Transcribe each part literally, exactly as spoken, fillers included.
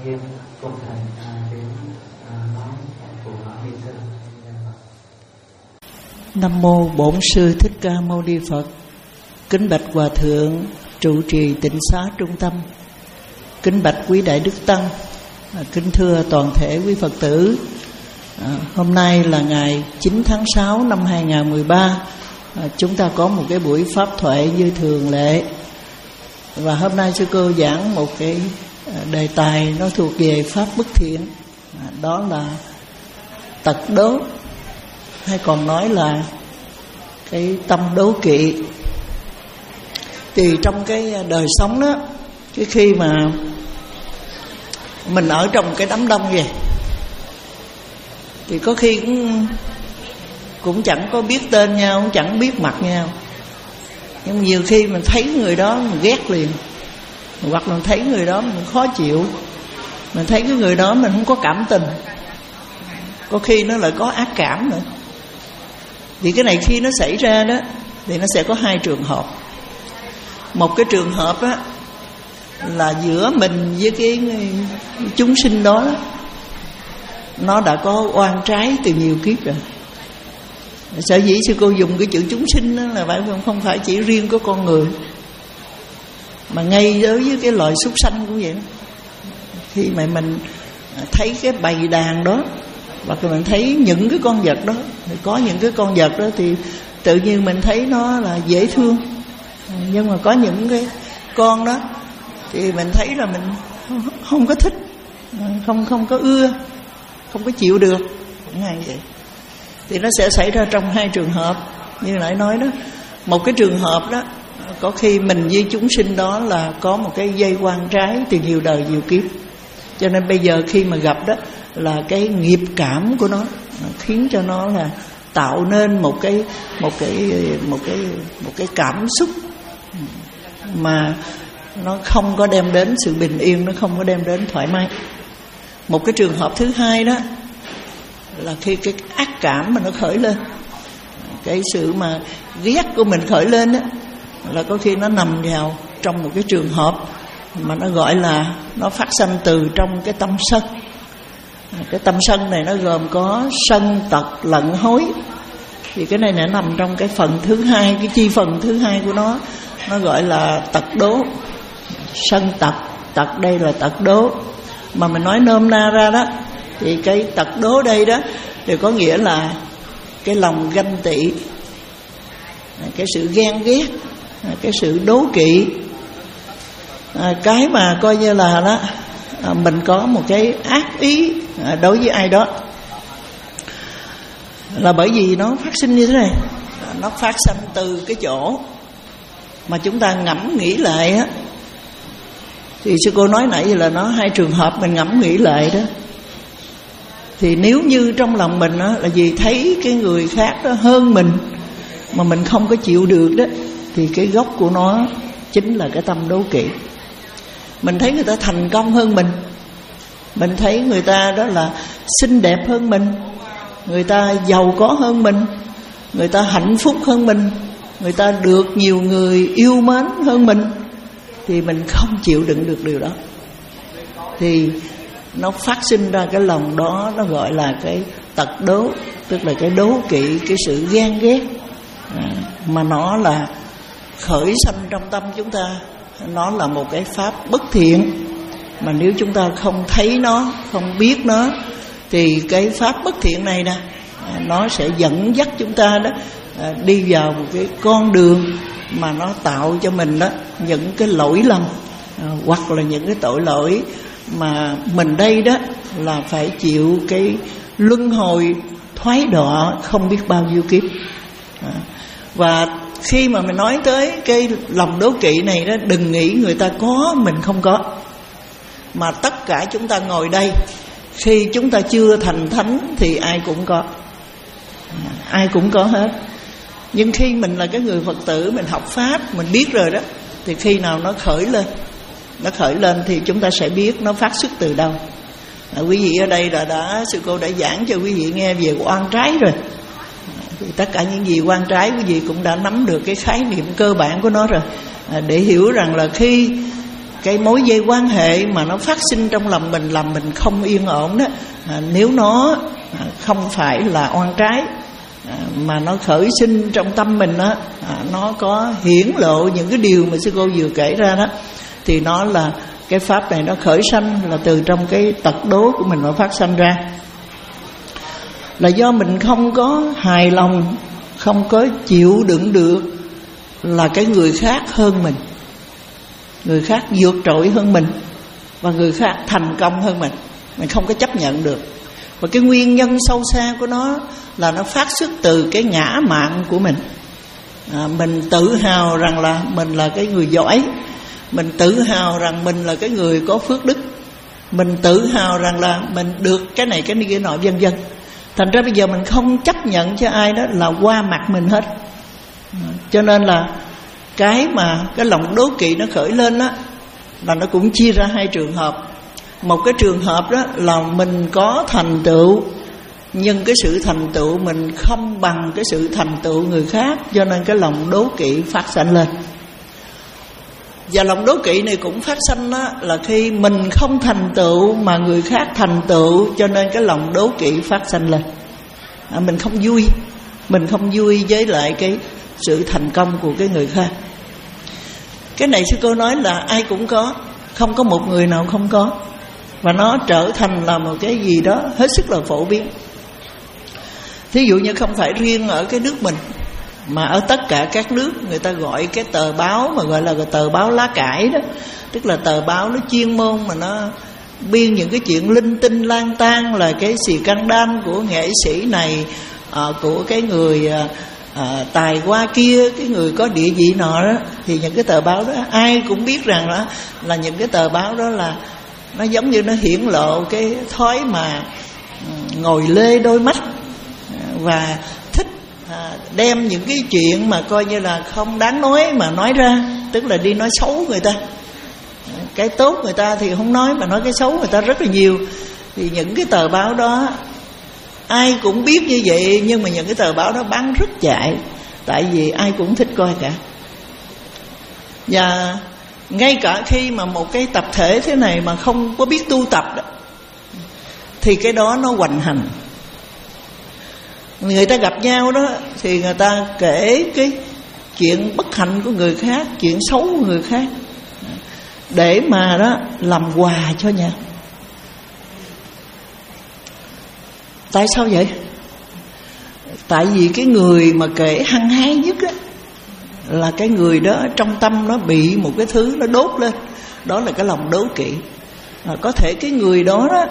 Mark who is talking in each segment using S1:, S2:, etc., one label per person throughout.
S1: Nghiêm cùng thầy à, đến à, nói của Ni Sư.
S2: Nam mô Bổn Sư Thích Ca Mâu Ni Phật. Kính bạch Hòa thượng trụ trì Tịnh Xá Trung Tâm. Kính bạch quý đại đức tăng. À, kính thưa toàn thể quý Phật tử. À, hôm nay là ngày chín tháng sáu năm hai nghìn không trăm mười ba. À, chúng ta có một cái buổi pháp thoại như thường lệ. Và hôm nay sư cô giảng một cái đề tài nó thuộc về pháp bất thiện, à, đó là tật đố, hay còn nói là cái tâm đố kỵ. Thì trong cái đời sống đó, cái khi mà mình ở trong cái đám đông vậy, thì có khi cũng cũng chẳng có biết tên nhau, cũng chẳng biết mặt nhau, nhưng nhiều khi mình thấy người đó mình ghét liền, hoặc là mình thấy người đó mình khó chịu, mình thấy cái người đó mình không có cảm tình, có khi nó lại có ác cảm nữa. Thì cái này khi nó xảy ra đó thì nó sẽ có hai trường hợp. Một cái trường hợp á là giữa mình với cái chúng sinh đó, nó đã có oan trái từ nhiều kiếp rồi. Sở dĩ sư cô dùng cái chữ chúng sinh đó là phải không phải chỉ riêng có con người, mà ngay đối với cái loài súc sanh cũng vậy đó. Khi mà mình thấy cái bầy đàn đó, hoặc là mình thấy những cái con vật đó, thì có những cái con vật đó thì tự nhiên mình thấy nó là dễ thương, nhưng mà có những cái con đó thì mình thấy là mình không có thích, không không có ưa, không có chịu được, ngay vậy. Thì nó sẽ xảy ra trong hai trường hợp như nãy nói đó. Một cái trường hợp đó, có khi mình với chúng sinh đó là có một cái dây quan trái từ nhiều đời nhiều kiếp, cho nên bây giờ khi mà gặp đó là cái nghiệp cảm của nó, nó khiến cho nó là tạo nên một cái một cái một cái một cái cảm xúc mà nó không có đem đến sự bình yên, nó không có đem đến thoải mái. Một cái trường hợp thứ hai đó là khi cái ác cảm mà nó khởi lên, cái sự mà ghét của mình khởi lên đó, là có khi nó nằm vào trong một cái trường hợp mà nó gọi là nó phát sanh từ trong cái tâm sân. Cái tâm sân này nó gồm có sân, tật, lận, hối. Thì cái này nó nằm trong cái phần thứ hai, cái chi phần thứ hai của nó, nó gọi là tật đố. Sân tật, tật đây là tật đố. Mà mình nói nôm na ra đó, thì cái tật đố đây đó thì có nghĩa là cái lòng ganh tị, cái sự ghen ghét, cái sự đố kỵ, à, cái mà coi như là đó, à, mình có một cái ác ý à, đối với ai đó, là bởi vì nó phát sinh như thế này. Nó phát sinh từ cái chỗ mà chúng ta ngẫm nghĩ lại á. Thì sư cô nói nãy là nó hai trường hợp mình ngẫm nghĩ lại đó. Thì nếu như trong lòng mình đó là vì thấy cái người khác đó hơn mình mà mình không có chịu được đó, thì cái gốc của nó chính là cái tâm đố kỵ. Mình thấy người ta thành công hơn mình, mình thấy người ta đó là xinh đẹp hơn mình, người ta giàu có hơn mình, người ta hạnh phúc hơn mình, người ta được nhiều người yêu mến hơn mình, thì mình không chịu đựng được điều đó. Thì nó phát sinh ra cái lòng đó, nó gọi là cái tật đố, tức là cái đố kỵ, cái sự ghen ghét, à, mà nó là khởi sanh trong tâm chúng ta. Nó là một cái pháp bất thiện, mà nếu chúng ta không thấy nó, không biết nó, thì cái pháp bất thiện này nè, nó sẽ dẫn dắt chúng ta đó đi vào một cái con đường mà nó tạo cho mình đó những cái lỗi lầm, hoặc là những cái tội lỗi mà mình đây đó là phải chịu cái luân hồi thoái đọa không biết bao nhiêu kiếp. Và khi mà mình nói tới cái lòng đố kỵ này đó, đừng nghĩ người ta có mình không có, mà tất cả chúng ta ngồi đây, khi chúng ta chưa thành thánh thì ai cũng có, ai cũng có hết. Nhưng khi mình là cái người Phật tử, mình học Pháp, mình biết rồi đó, thì khi nào nó khởi lên, nó khởi lên thì chúng ta sẽ biết nó phát xuất từ đâu. À, quý vị ở đây là đã sư cô đã giảng cho quý vị nghe về oan trái rồi. Thì tất cả những gì oan trái quý vị cũng đã nắm được cái khái niệm cơ bản của nó rồi. À, để hiểu rằng là khi cái mối dây quan hệ mà nó phát sinh trong lòng mình làm mình không yên ổn đó, à, nếu nó à, không phải là oan trái, à, mà nó khởi sinh trong tâm mình đó, à, nó có hiển lộ những cái điều mà sư cô vừa kể ra đó, thì nó là cái pháp này nó khởi sanh là từ trong cái tật đố của mình mà phát sanh ra, là do mình không có hài lòng, không có chịu đựng được là cái người khác hơn mình, người khác vượt trội hơn mình, và người khác thành công hơn mình, mình không có chấp nhận được. Và cái nguyên nhân sâu xa của nó là nó phát xuất từ cái ngã mạn của mình. à, Mình tự hào rằng là mình là cái người giỏi, mình tự hào rằng mình là cái người có phước đức, mình tự hào rằng là mình được cái này cái kia nọ vân vân. Thành ra bây giờ mình không chấp nhận cho ai đó là qua mặt mình hết. Cho nên là cái mà cái lòng đố kỵ nó khởi lên đó, là nó cũng chia ra hai trường hợp. Một cái trường hợp đó là mình có thành tựu, nhưng cái sự thành tựu mình không bằng cái sự thành tựu người khác, cho nên cái lòng đố kỵ phát sanh lên. Và lòng đố kỵ này cũng phát sanh đó là khi mình không thành tựu mà người khác thành tựu, cho nên cái lòng đố kỵ phát sanh lên. à, Mình không vui, mình không vui với lại cái sự thành công của cái người khác. Cái này sư cô nói là ai cũng có, không có một người nào không có, và nó trở thành là một cái gì đó hết sức là phổ biến. Thí dụ như không phải riêng ở cái nước mình, mà ở tất cả các nước người ta gọi cái tờ báo mà gọi là tờ báo lá cải đó, tức là tờ báo nó chuyên môn mà nó biên những cái chuyện linh tinh lang tan, là cái xì căng đan của nghệ sĩ này, à, của cái người à, à, tài hoa kia, cái người có địa vị nọ đó. Thì những cái tờ báo đó ai cũng biết rằng đó là những cái tờ báo đó là nó giống như nó hiển lộ cái thói mà ngồi lê đôi mắt, và thích à, đem những cái chuyện mà coi như là không đáng nói mà nói ra, tức là đi nói xấu người ta. Cái tốt người ta thì không nói, mà nói cái xấu người ta rất là nhiều. Thì những cái tờ báo đó ai cũng biết như vậy, nhưng mà những cái tờ báo đó bán rất chạy, tại vì ai cũng thích coi cả. Và ngay cả khi mà một cái tập thể thế này mà không có biết tu tập đó, thì cái đó nó hoành hành. Người ta gặp nhau đó thì người ta kể cái chuyện bất hạnh của người khác, chuyện xấu của người khác, để mà đó làm quà cho nhau. Tại sao vậy? Tại vì cái người mà kể hăng hái nhất á, là cái người đó trong tâm nó bị một cái thứ nó đốt lên, đó là cái lòng đố kỵ. à, Có thể cái người đó đó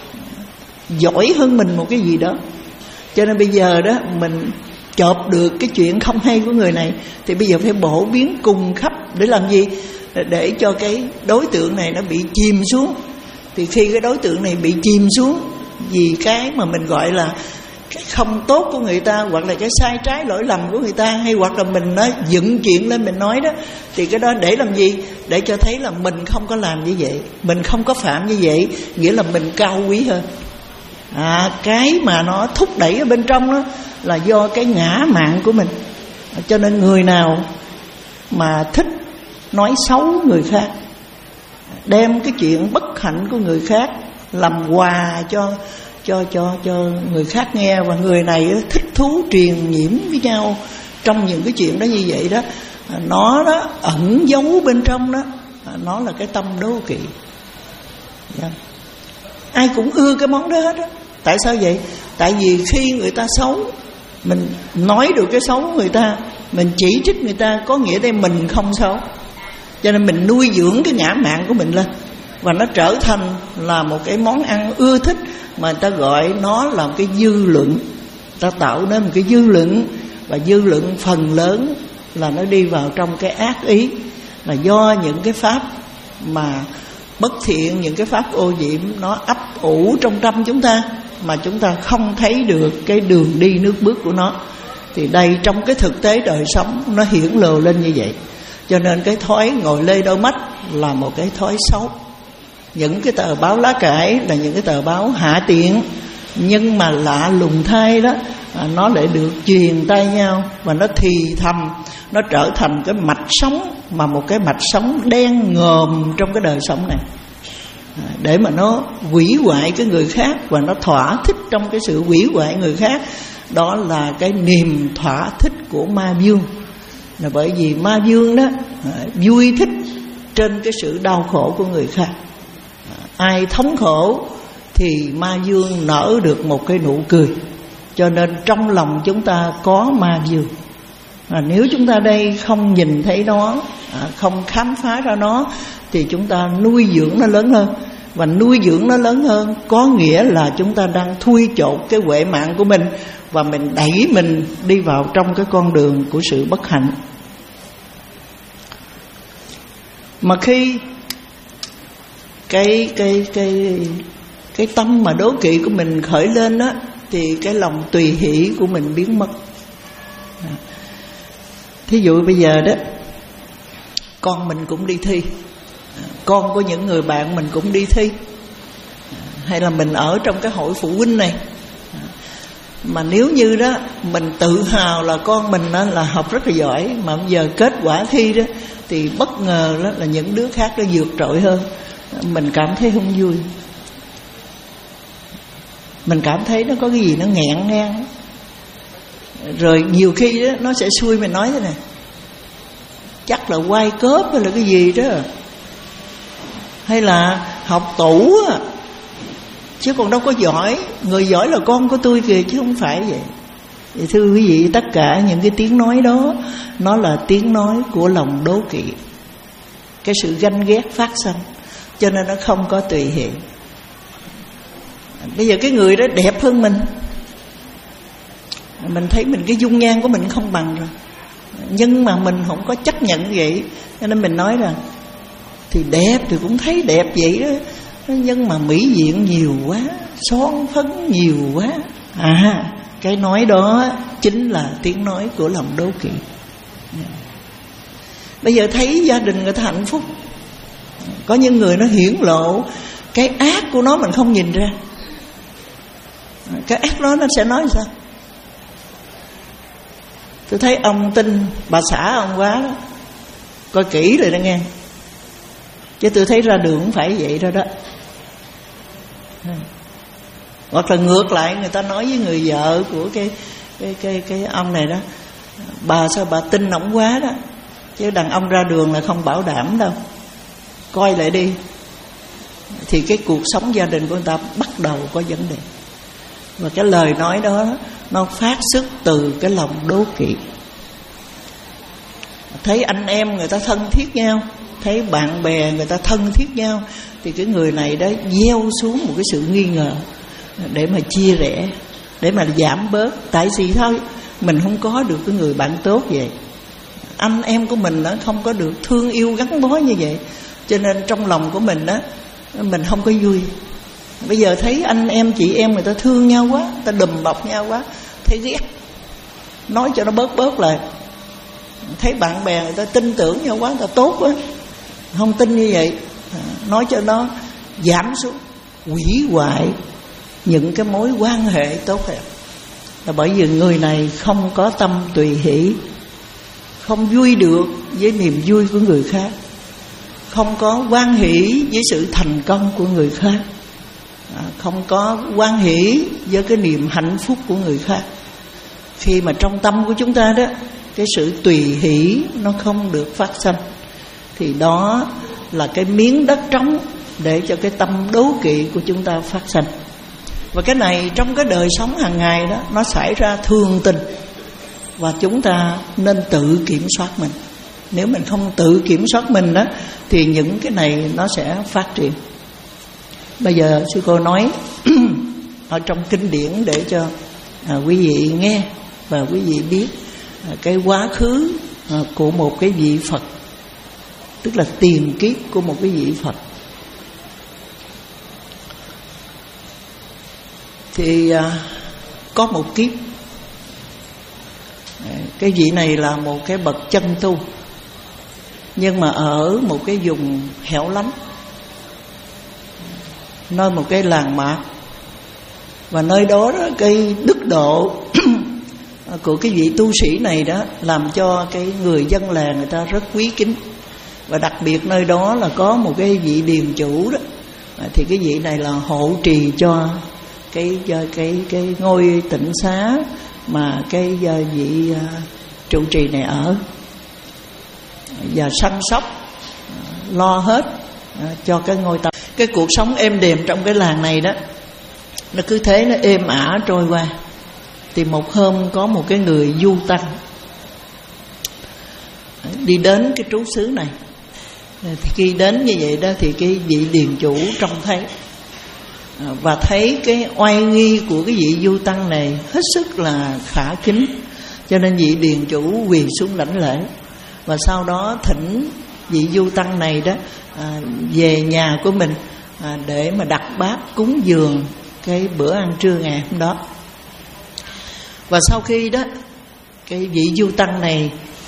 S2: giỏi hơn mình một cái gì đó, cho nên bây giờ đó mình chộp được cái chuyện không hay của người này, thì bây giờ phải bổ biến cùng khắp. Để làm gì? Để cho cái đối tượng này nó bị chìm xuống. Thì khi cái đối tượng này bị chìm xuống vì cái mà mình gọi là cái không tốt của người ta, hoặc là cái sai trái lỗi lầm của người ta, hay hoặc là mình nói dựng chuyện lên mình nói đó, thì cái đó để làm gì? Để cho thấy là mình không có làm như vậy, mình không có phạm như vậy, nghĩa là mình cao quý hơn. à, Cái mà nó thúc đẩy ở bên trong đó là do cái ngã mạn của mình. Cho nên người nào mà thích nói xấu người khác, đem cái chuyện bất hạnh của người khác làm quà cho cho cho cho người khác nghe, và người này thích thú truyền nhiễm với nhau trong những cái chuyện đó như vậy đó, nó đó ẩn giấu bên trong đó, nó là cái tâm đố kỵ. Yeah. Ai cũng ưa cái món đó hết đó. Tại sao vậy? Tại vì khi người ta xấu, mình nói được cái xấu của người ta, mình chỉ trích người ta, có nghĩa đây mình không xấu, cho nên mình nuôi dưỡng cái ngã mạn của mình lên, và nó trở thành là một cái món ăn ưa thích, mà người ta gọi nó là một cái dư luận. Ta tạo nên một cái dư luận, và dư luận phần lớn là nó đi vào trong cái ác ý, là do những cái pháp mà bất thiện, những cái pháp ô nhiễm nó ấp ủ trong tâm chúng ta, mà chúng ta không thấy được cái đường đi nước bước của nó. Thì đây trong cái thực tế đời sống nó hiển lộ lên như vậy. Cho nên cái thói ngồi lê đôi mắt là một cái thói xấu. Những cái tờ báo lá cải là những cái tờ báo hạ tiện, nhưng mà lạ lùng thay đó à, nó lại được truyền tay nhau, và nó thì thầm, nó trở thành cái mạch sống, mà một cái mạch sống đen ngòm trong cái đời sống này, à, để mà nó hủy hoại cái người khác, và nó thỏa thích trong cái sự hủy hoại người khác. Đó là cái niềm thỏa thích của ma vương. Là bởi vì ma vương đó à, vui thích trên cái sự đau khổ của người khác. à, Ai thống khổ thì ma vương nở được một cái nụ cười. Cho nên trong lòng chúng ta có ma vương. à, Nếu chúng ta đây không nhìn thấy nó, à, không khám phá ra nó, thì chúng ta nuôi dưỡng nó lớn hơn. Và nuôi dưỡng nó lớn hơn có nghĩa là chúng ta đang thui chột cái huệ mạng của mình, và mình đẩy mình đi vào trong cái con đường của sự bất hạnh. Mà khi cái cái cái cái tâm mà đố kỵ của mình khởi lên đó, thì cái lòng tùy hỷ của mình biến mất. Thí dụ bây giờ đó, con mình cũng đi thi, con của những người bạn mình cũng đi thi, hay là mình ở trong cái hội phụ huynh này, mà nếu như đó mình tự hào là con mình đó là học rất là giỏi, mà bây giờ kết quả thi đó thì bất ngờ đó là những đứa khác nó vượt trội hơn, mình cảm thấy không vui. Mình cảm thấy nó có cái gì nó nghẹn ngang. Rồi nhiều khi đó nó sẽ xui mình nói thế này: chắc là quay cớp hay là cái gì đó, hay là học tủ á, chứ còn đâu có giỏi. Người giỏi là con của tôi kìa, chứ không phải vậy. Thì thưa quý vị, tất cả những cái tiếng nói đó, nó là tiếng nói của lòng đố kỵ, cái sự ganh ghét phát sinh, cho nên nó không có tùy hỷ. Bây giờ cái người đó đẹp hơn mình, mình thấy mình cái dung nhan của mình không bằng rồi, nhưng mà mình không có chấp nhận vậy, cho nên mình nói rằng thì đẹp thì cũng thấy đẹp vậy đó, nhưng mà mỹ diện nhiều quá, son phấn nhiều quá. À, cái nói đó chính là tiếng nói của lòng đố kỵ. Bây giờ thấy gia đình người ta hạnh phúc, có những người nó hiển lộ cái ác của nó mình không nhìn ra. Cái ác đó nó sẽ nói sao? Tôi thấy ông tin bà xã ông quá đó, coi kỹ rồi đó nghe. Chứ tôi thấy ra đường không phải vậy đâu đó. Hoặc là ngược lại, người ta nói với người vợ của cái cái cái cái ông này đó: bà sao bà tin ổng quá đó, chứ đàn ông ra đường là không bảo đảm đâu, coi lại đi. Thì cái cuộc sống gia đình của người ta bắt đầu có vấn đề. Và cái lời nói đó nó phát xuất từ cái lòng đố kỵ. Thấy anh em người ta thân thiết nhau, thấy bạn bè người ta thân thiết nhau, thì cái người này đó gieo xuống một cái sự nghi ngờ để mà chia rẽ, để mà giảm bớt. Tại vì thôi mình không có được cái người bạn tốt vậy, anh em của mình nó không có được thương yêu gắn bó như vậy, cho nên trong lòng của mình đó mình không có vui. Bây giờ thấy anh em chị em người ta thương nhau quá, người ta đùm bọc nhau quá, thấy ghét, nói cho nó bớt bớt lại. Thấy bạn bè người ta tin tưởng nhau quá, người ta tốt quá, không tin như vậy, nói cho nó giảm xuống, hủy hoại những cái mối quan hệ tốt đẹp. Là bởi vì người này không có tâm tùy hỷ, không vui được với niềm vui của người khác, không có hoan hỷ với sự thành công của người khác, không có hoan hỷ với cái niềm hạnh phúc của người khác. Khi mà trong tâm của chúng ta đó, cái sự tùy hỷ nó không được phát sinh, thì đó là cái miếng đất trống để cho cái tâm đố kỵ của chúng ta phát sinh. Và cái này trong cái đời sống hàng ngày đó, nó xảy ra thường tình. Và chúng ta nên tự kiểm soát mình. Nếu mình không tự kiểm soát mình đó, thì những cái này nó sẽ phát triển. Bây giờ sư cô nói ở trong kinh điển để cho à, quý vị nghe và quý vị biết à, cái quá khứ à, của một cái vị Phật, tức là tiền kiếp của một cái vị Phật. Thì à, có một kiếp, cái vị này là một cái bậc chân tu, nhưng mà ở một cái vùng hẻo lánh, nơi một cái làng mạc. Và nơi đó, đó cái đức độ của cái vị tu sĩ này đó làm cho cái người dân làng người ta rất quý kính. Và đặc biệt nơi đó là có một cái vị điền chủ đó, thì cái vị này là hộ trì cho cái cái cái, cái ngôi tịnh xá mà cái vị trụ trì này ở, và săn sóc lo hết cho cái ngôi tâm. Cái cuộc sống êm đềm trong cái làng này đó, nó cứ thế nó êm ả trôi qua. Thì một hôm có một cái người du tăng đi đến cái trú xứ này. Thì khi đến như vậy đó thì cái vị điền chủ trông thấy và thấy cái oai nghi của cái vị du tăng này hết sức là khả kính, cho nên vị điền chủ quỳ xuống lãnh lễ. Và sau đó thỉnh vị du tăng này đó à, về nhà của mình à, để mà đặt bát cúng dường cái bữa ăn trưa ngày hôm đó. Và sau khi đó cái vị du tăng này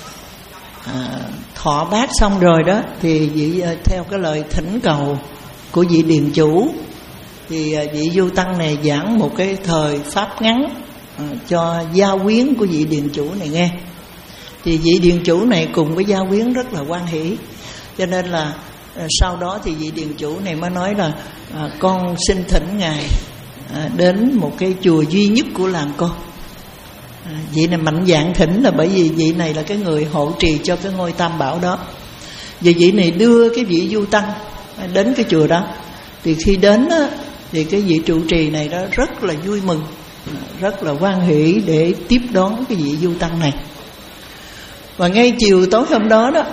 S2: à, thọ bát xong rồi đó, thì vị theo cái lời thỉnh cầu của vị điền chủ, thì vị du tăng này giảng một cái thời pháp ngắn à, cho gia quyến của vị điền chủ này nghe. Thì vị điền chủ này cùng với gia quyến rất là hoan hỷ, cho nên là à, sau đó thì vị điền chủ này mới nói là à, con xin thỉnh ngài à, đến một cái chùa duy nhất của làng con. À, vị này mạnh dạn thỉnh là bởi vì vị này là cái người hộ trì cho cái ngôi tam bảo đó. Và vị này đưa cái vị du tăng đến cái chùa đó. Thì khi đến á, thì cái vị trụ trì này đó rất là vui mừng, rất là hoan hỷ để tiếp đón cái vị du tăng này. Và ngay chiều tối hôm đó đó,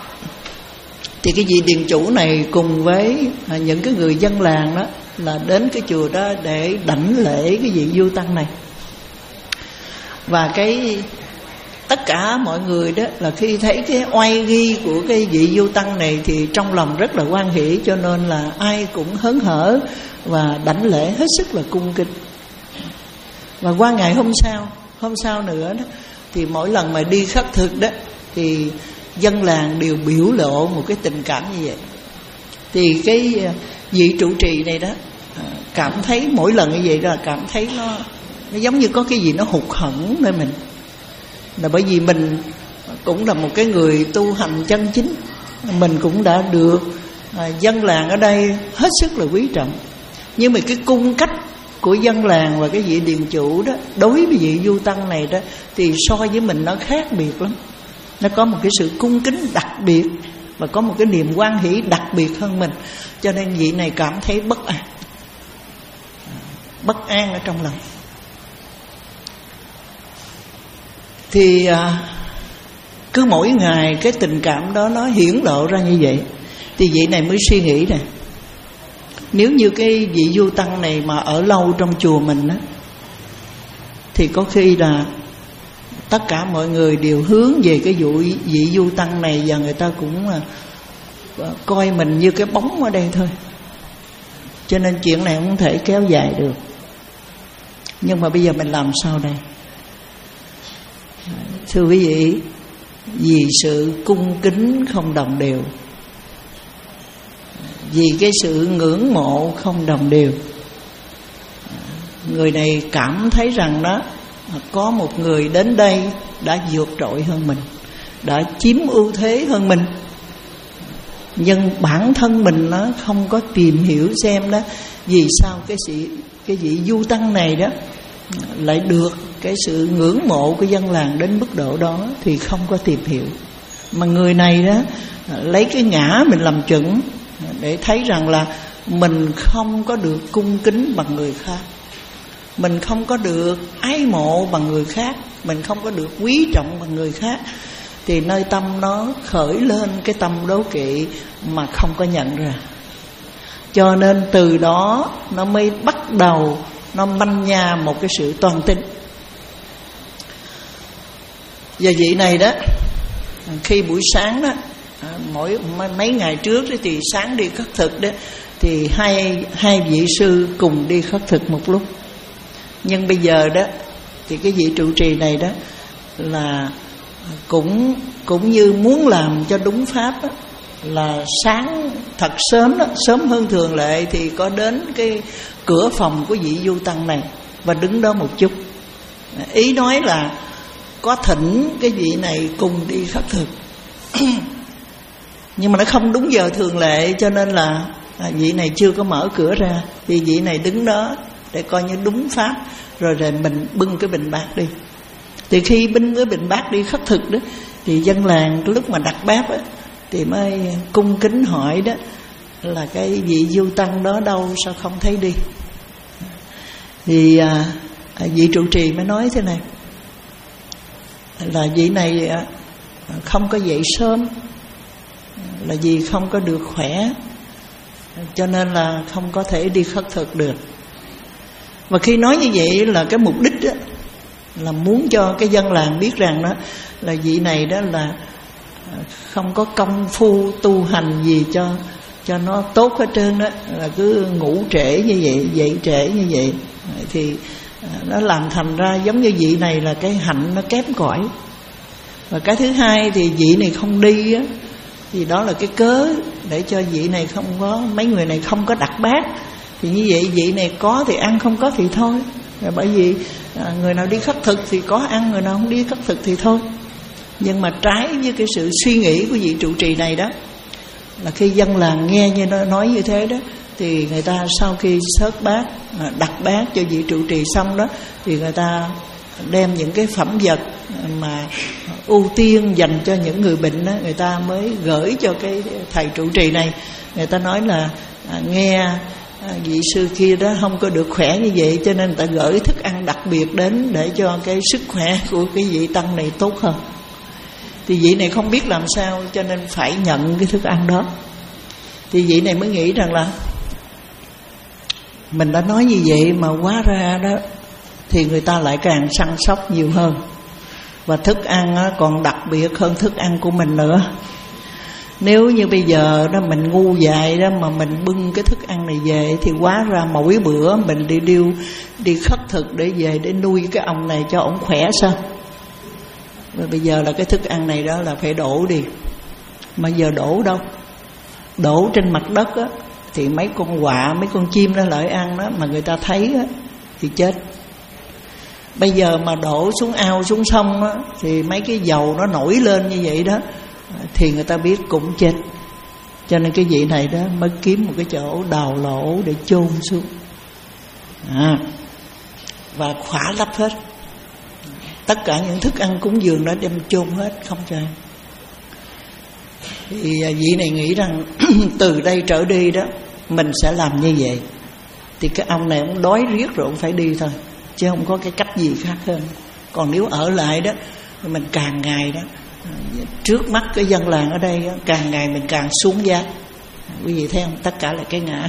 S2: thì cái vị điền chủ này cùng với những cái người dân làng đó là đến cái chùa đó để đảnh lễ cái vị du tăng này. Và cái tất cả mọi người đó là khi thấy cái oai nghi của cái vị du tăng này thì trong lòng rất là hoan hỷ, cho nên là ai cũng hớn hở và đảnh lễ hết sức là cung kính. Và qua ngày hôm sau, hôm sau nữa đó, thì mỗi lần mà đi khất thực đó thì dân làng đều biểu lộ một cái tình cảm như vậy. Thì cái vị trụ trì này đó cảm thấy mỗi lần như vậy là cảm thấy nó nó giống như có cái gì nó hụt hẫng nơi mình. Là bởi vì mình cũng là một cái người tu hành chân chính, mình cũng đã được à, dân làng ở đây hết sức là quý trọng. Nhưng mà cái cung cách của dân làng và cái vị điền chủ đó đối với vị du tăng này đó thì so với mình nó khác biệt lắm. Nó có một cái sự cung kính đặc biệt và có một cái niềm hoan hỷ đặc biệt hơn mình, cho nên vị này cảm thấy bất an, bất an ở trong lòng. Thì à, cứ mỗi ngày cái tình cảm đó nó hiển lộ ra như vậy, thì vị này mới suy nghĩ nè, nếu như cái vị du tăng này mà ở lâu trong chùa mình á, thì có khi là tất cả mọi người đều hướng về cái vụ vị du tăng này, và người ta cũng à, coi mình như cái bóng ở đây thôi. Cho nên chuyện này không thể kéo dài được. Nhưng mà bây giờ mình làm sao đây? Thưa quý vị, vì sự cung kính không đồng đều, vì cái sự ngưỡng mộ không đồng đều, người này cảm thấy rằng đó có một người đến đây đã vượt trội hơn mình, đã chiếm ưu thế hơn mình, nhưng bản thân mình nó không có tìm hiểu xem đó vì sao cái sự cái vị du tăng này đó lại được cái sự ngưỡng mộ của dân làng đến mức độ đó, thì không có tìm hiểu. Mà người này đó lấy cái ngã mình làm chuẩn để thấy rằng là mình không có được cung kính bằng người khác, mình không có được ái mộ bằng người khác, mình không có được quý trọng bằng người khác, thì nơi tâm nó khởi lên cái tâm đố kỵ mà không có nhận ra. Cho nên từ đó nó mới bắt đầu nó manh nha một cái sự toan tính. Và vị này đó, khi buổi sáng đó, mỗi mấy ngày trước đó, thì sáng đi khất thực đó, thì hai hai vị sư cùng đi khất thực một lúc. Nhưng bây giờ đó thì cái vị trụ trì này đó là cũng cũng như muốn làm cho đúng pháp đó, là sáng thật sớm đó, sớm hơn thường lệ thì có đến cái cửa phòng của vị du tăng này và đứng đó một chút. Ý nói là có thỉnh cái vị này cùng đi khất thực. Nhưng mà nó không đúng giờ thường lệ, cho nên là à, vị này chưa có mở cửa ra, thì vị này đứng đó để coi như đúng pháp, rồi rồi mình bưng cái bình bát đi. Thì khi bưng cái bình bát đi khất thực đó, thì dân làng cái lúc mà đặt bát á, thì mới cung kính hỏi đó là cái vị du tăng đó đâu, sao không thấy đi. Thì à, vị trụ trì mới nói thế này, là vị này à, không có dậy sớm, là vì không có được khỏe, cho nên là không có thể đi khất thực được. Và khi nói như vậy là cái mục đích đó, là muốn cho cái dân làng biết rằng đó là vị này đó là không có công phu tu hành gì cho cho nó tốt hết trơn đó, là cứ ngủ trễ như vậy, dậy trễ như vậy, thì nó làm thành ra giống như vị này là cái hạnh nó kém cỏi. Và cái thứ hai thì vị này không đi á, thì đó là cái cớ để cho vị này không có, mấy người này không có đặt bát. Thì như vậy vị này có thì ăn, không có thì thôi. Rồi bởi vì à, người nào đi khất thực thì có ăn, người nào không đi khất thực thì thôi. Nhưng mà trái với cái sự suy nghĩ của vị trụ trì này đó, là khi dân làng nghe như nó nói như thế đó, thì người ta sau khi xớt bát, đặt bát cho vị trụ trì xong đó, thì người ta đem những cái phẩm vật mà ưu tiên dành cho những người bệnh đó, người ta mới gửi cho cái thầy trụ trì này. Người ta nói là à, nghe à, vị sư kia đó không có được khỏe như vậy, cho nên người ta gửi thức ăn đặc biệt đến để cho cái sức khỏe của cái vị tăng này tốt hơn. Thì vị này không biết làm sao, cho nên phải nhận cái thức ăn đó. Thì vị này mới nghĩ rằng là mình đã nói như vậy mà hóa ra đó thì người ta lại càng săn sóc nhiều hơn, và thức ăn còn đặc biệt hơn thức ăn của mình nữa. Nếu như bây giờ đó mình ngu dại đó mà mình bưng cái thức ăn này về, thì hóa ra mỗi bữa mình đi điêu đi khất thực để về để nuôi cái ông này cho ông khỏe sao. Và bây giờ là cái thức ăn này đó là phải đổ đi. Mà giờ đổ đâu? Đổ trên mặt đất á, thì mấy con quạ, mấy con chim nó lại ăn đó, mà người ta thấy á, thì chết. Bây giờ mà đổ xuống ao, xuống sông á, thì mấy cái dầu nó nổi lên như vậy đó, thì người ta biết cũng chết. Cho nên cái vị này đó mới kiếm một cái chỗ đào lỗ để chôn xuống à, và khỏa lấp hết. Tất cả những thức ăn cúng dường đó đem chôn hết, không cho ăn. Thì vị này nghĩ rằng từ đây trở đi đó mình sẽ làm như vậy. Thì cái ông này ông đói riết rồi ông phải đi thôi, chứ không có cái cách gì khác hơn. Còn nếu ở lại đó, mình càng ngày đó, trước mắt cái dân làng ở đây đó, càng ngày mình càng xuống giá. Quý vị thấy không? Tất cả là cái ngã.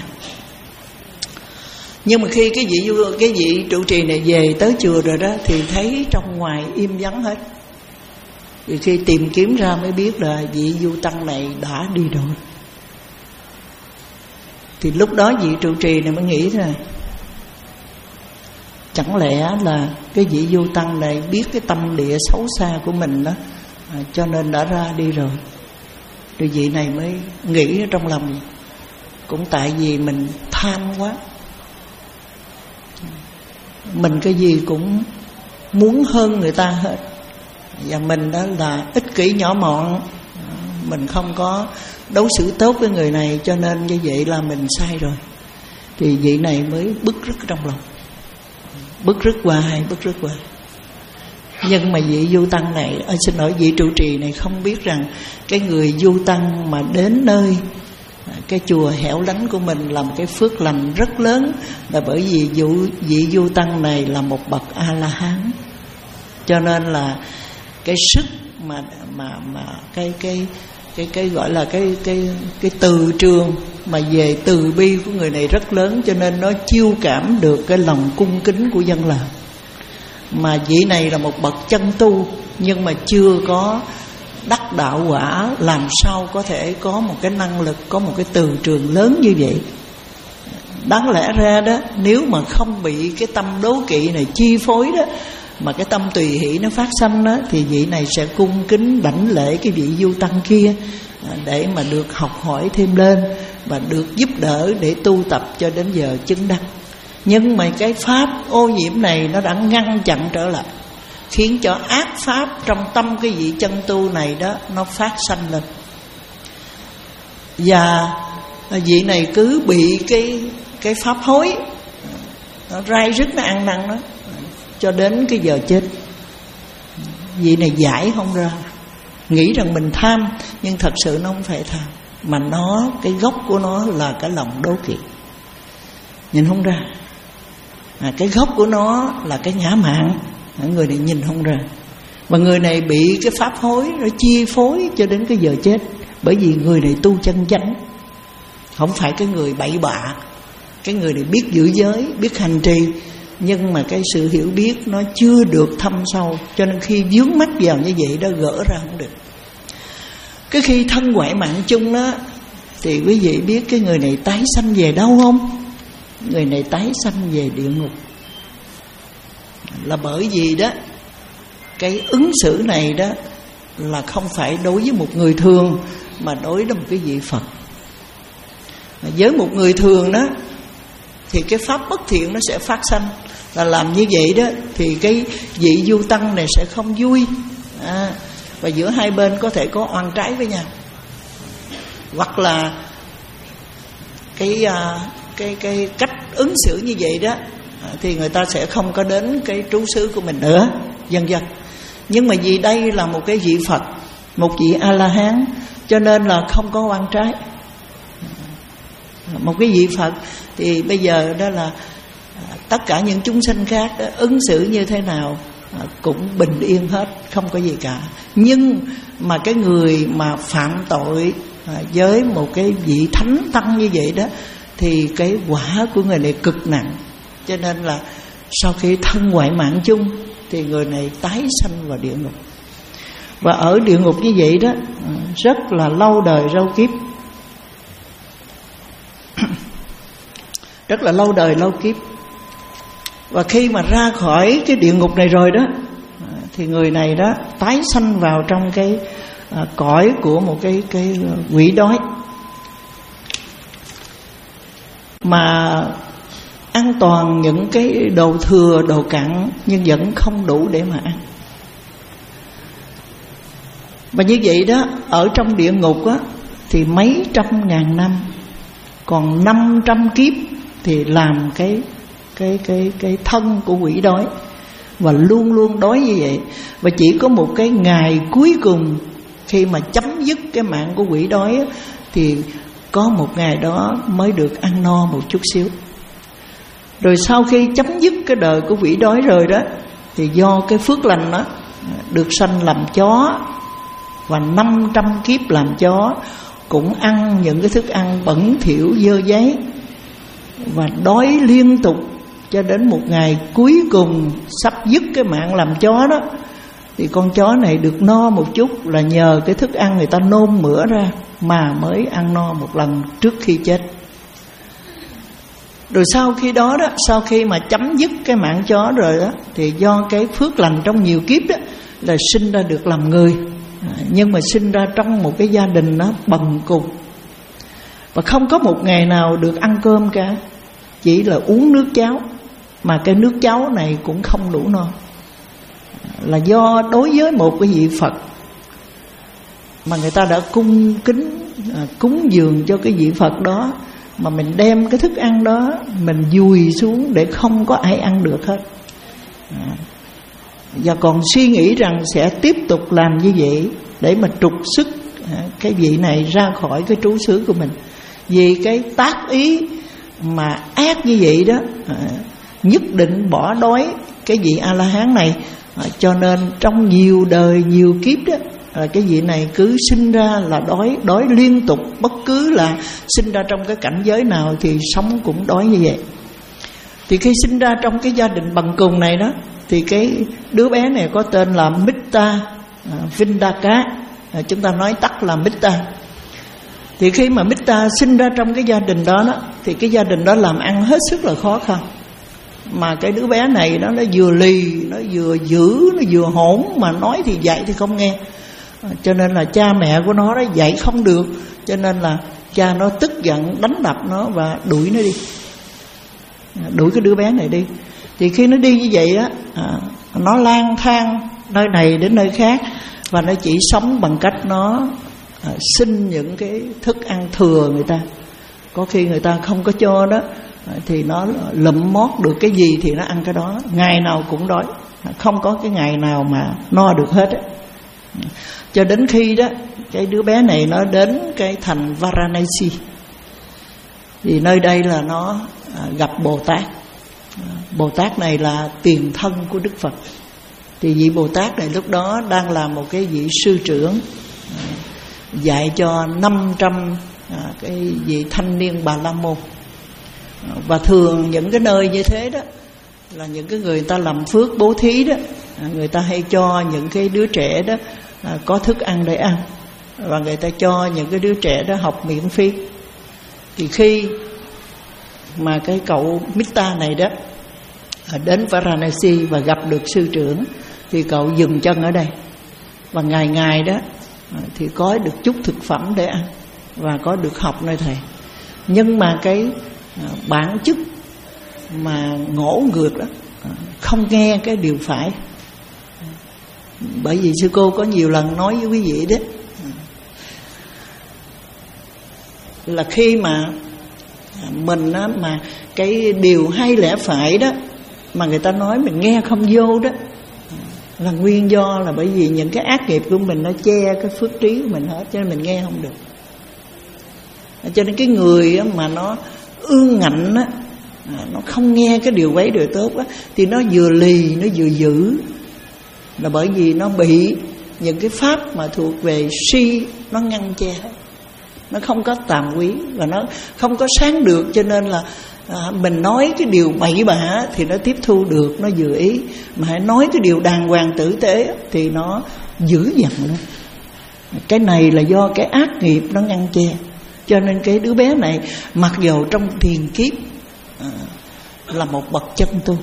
S2: Nhưng mà khi cái vị cái vị trụ trì này về tới chùa rồi đó, thì thấy trong ngoài im vắng hết. Thì khi tìm kiếm ra mới biết là vị du tăng này đã đi rồi. Thì lúc đó vị trụ trì này mới nghĩ thế này, chẳng lẽ là cái vị du tăng này biết cái tâm địa xấu xa của mình đó, à, cho nên đã ra đi rồi. Rồi vị này mới nghĩ ở trong lòng, cũng tại vì mình tham quá, mình cái gì cũng muốn hơn người ta hết, và mình đó là ích kỷ nhỏ mọn, mình không có đối xử tốt với người này, cho nên như vậy là mình sai rồi. Thì vị này mới bứt rứt trong lòng, bứt rứt hoài, bứt rứt hoài. Nhưng mà vị du tăng này, à, xin lỗi, vị trụ trì này không biết rằng cái người du tăng mà đến nơi cái chùa hẻo lánh của mình là một cái phước lành rất lớn, là bởi vì vị, vị du tăng này là một bậc A-la-hán. Cho nên là cái sức mà mà mà cái cái cái cái gọi là cái cái cái từ trường mà về từ bi của người này rất lớn, cho nên nó chiêu cảm được cái lòng cung kính của dân làng. Mà vị này là một bậc chân tu, nhưng mà chưa có đắc đạo quả, làm sao có thể có một cái năng lực, có một cái từ trường lớn như vậy. Đáng lẽ ra đó, nếu mà không bị cái tâm đố kỵ này chi phối đó, mà cái tâm tùy hỷ nó phát sanh đó, thì vị này sẽ cung kính đảnh lễ cái vị du tăng kia, để mà được học hỏi thêm lên và được giúp đỡ để tu tập cho đến giờ chứng đắc. Nhưng mà cái pháp ô nhiễm này nó đã ngăn chặn trở lại. khiến cho ác pháp trong tâm cái vị chân tu này đó nó phát sanh lên. Và vị này cứ bị cái cái pháp hối nó rai rứt, nó ăn năn đó, cho đến cái giờ chết. Vị này giải không ra, nghĩ rằng mình tham, nhưng thật sự nó không phải tham, mà nó cái gốc của nó là cái lòng đố kỵ, nhìn không ra. À, cái gốc của nó là cái ngã mạn, người này nhìn không ra. Và người này bị cái pháp hối nó chi phối cho đến cái giờ chết. Bởi vì người này tu chân chánh, không phải cái người bậy bạ. Cái người này biết giữ giới, biết hành trì, nhưng mà cái sự hiểu biết nó chưa được thâm sâu, cho nên khi vướng mắc vào như vậy đó gỡ ra không được. Cái khi thân ngoại mạng chung đó, thì quý vị biết cái người này tái sanh về đâu không? Người này tái sanh về địa ngục. Là bởi vì đó, cái ứng xử này đó là không phải đối với một người thường, mà đối với một cái vị Phật. Với một người thường đó thì cái pháp bất thiện nó sẽ phát sanh. Là làm như vậy đó thì cái vị du tăng này sẽ không vui, à, và giữa hai bên có thể có oan trái với nhau. Hoặc là cái cái cái cách ứng xử như vậy đó thì người ta sẽ không có đến cái trú xứ của mình nữa, vân vân. Nhưng mà vì đây là một cái vị Phật, một vị A-la-hán, cho nên là không có oan trái. Một cái vị Phật thì bây giờ đó là tất cả những chúng sinh khác đó, ứng xử như thế nào cũng bình yên hết, không có gì cả. Nhưng mà cái người mà phạm tội với một cái vị thánh tăng như vậy đó, thì cái quả của người này cực nặng. Cho nên là sau khi thân ngoại mạng chung thì người này tái sanh vào địa ngục. Và ở địa ngục như vậy đó rất là lâu đời lâu kiếp, rất là lâu đời lâu kiếp. Và khi mà ra khỏi cái địa ngục này rồi đó, thì người này đó tái sanh vào trong cái à, cõi của một cái cái quỷ đói, mà ăn toàn những cái đồ thừa, đồ cặn, nhưng vẫn không đủ để mà ăn. Và như vậy đó, ở trong địa ngục á thì mấy trăm ngàn năm, còn năm trăm kiếp thì làm cái cái cái cái thân của quỷ đói, và luôn luôn đói như vậy. Và chỉ có một cái ngày cuối cùng khi mà chấm dứt cái mạng của quỷ đói á, thì có một ngày đó mới được ăn no một chút xíu. Rồi sau khi chấm dứt cái đời của quỷ đói rồi đó, thì do cái phước lành đó được sanh làm chó, và năm trăm kiếp làm chó, cũng ăn những cái thức ăn bẩn thỉu dơ giấy, và đói liên tục cho đến một ngày cuối cùng sắp dứt cái mạng làm chó đó, thì con chó này được no một chút là nhờ cái thức ăn người ta nôn mửa ra mà mới ăn no một lần trước khi chết. Rồi sau khi đó đó, sau khi mà chấm dứt cái mạng chó rồi đó, thì do cái phước lành trong nhiều kiếp đó là sinh ra được làm người, nhưng mà sinh ra trong một cái gia đình nó bần cùng, và không có một ngày nào được ăn cơm cả, chỉ là uống nước cháo, mà cái nước cháo này cũng không đủ no. Là do đối với một cái vị Phật mà người ta đã cung kính à, cúng dường cho cái vị Phật đó, mà mình đem cái thức ăn đó mình vùi xuống để không có ai ăn được hết, à, và còn suy nghĩ rằng sẽ tiếp tục làm như vậy để mà trục xuất à, cái vị này ra khỏi cái trú xứ của mình. Vì cái tác ý mà ác như vậy đó, à, nhất định bỏ đói cái vị A-la-hán này, à, cho nên trong nhiều đời nhiều kiếp đó, à, cái vị này cứ sinh ra là đói, đói liên tục. Bất cứ là sinh ra trong cái cảnh giới nào thì sống cũng đói như vậy. Thì khi sinh ra trong cái gia đình bằng cùng này đó, thì cái đứa bé này có tên là Mitta à, Vindaka, à, chúng ta nói tắt là Mitta. Thì khi mà Mitta sinh ra trong cái gia đình đó, đó thì cái gia đình đó làm ăn hết sức là khó khăn. Mà cái đứa bé này đó, nó vừa lì, nó vừa dữ, nó vừa hỗn, mà nói thì dạy thì không nghe. à, Cho nên là cha mẹ của nó đó dạy không được, cho nên là cha nó tức giận đánh đập nó và đuổi nó đi, à, đuổi cái đứa bé này đi. Thì khi nó đi như vậy á, à, Nó lang thang nơi này đến nơi khác, và nó chỉ sống bằng cách nó à, xin những cái thức ăn thừa người ta. Có khi người ta không có cho đó, thì nó lụm mót được cái gì thì nó ăn cái đó, ngày nào cũng đói, không có cái ngày nào mà no được hết á. Cho đến khi đó cái đứa bé này nó đến cái thành Varanasi, thì nơi đây là nó gặp Bồ Tát. Bồ Tát này là tiền thân của Đức Phật. Thì vị Bồ Tát này lúc đó đang là một cái vị sư trưởng, dạy cho năm trăm cái vị thanh niên Bà La Môn. Và thường những cái nơi như thế đó là những cái người, người ta làm phước bố thí đó, người ta hay cho những cái đứa trẻ đó có thức ăn để ăn, và người ta cho những cái đứa trẻ đó học miễn phí. Thì khi mà cái cậu Mita này đó đến Varanasi và gặp được sư trưởng, thì cậu dừng chân ở đây, và ngày ngày đó thì có được chút thực phẩm để ăn và có được học nơi thầy. Nhưng mà cái bản chất mà ngỗ ngược đó, không nghe cái điều phải. Bởi vì sư cô có nhiều lần nói với quý vị đó, là khi mà mình á, mà cái điều hay lẽ phải đó mà người ta nói mình nghe không vô đó, là nguyên do là bởi vì những cái ác nghiệp của mình nó che cái phước trí của mình hết, cho nên mình nghe không được. Cho nên cái người mà nó ương ngạnh á, nó không nghe cái điều quấy điều tốt á, thì nó vừa lì nó vừa dữ, là bởi vì nó bị những cái pháp mà thuộc về si nó ngăn che, nó không có tàm quý và nó không có sáng được. Cho nên là à, mình nói cái điều bậy bạ thì nó tiếp thu được, nó vừa ý. Mà hãy nói cái điều đàng hoàng tử tế thì nó dữ dằn lên. Cái này là do cái ác nghiệp nó ngăn che. Cho nên cái đứa bé này mặc dù trong tiền kiếp à, là một bậc chân tu,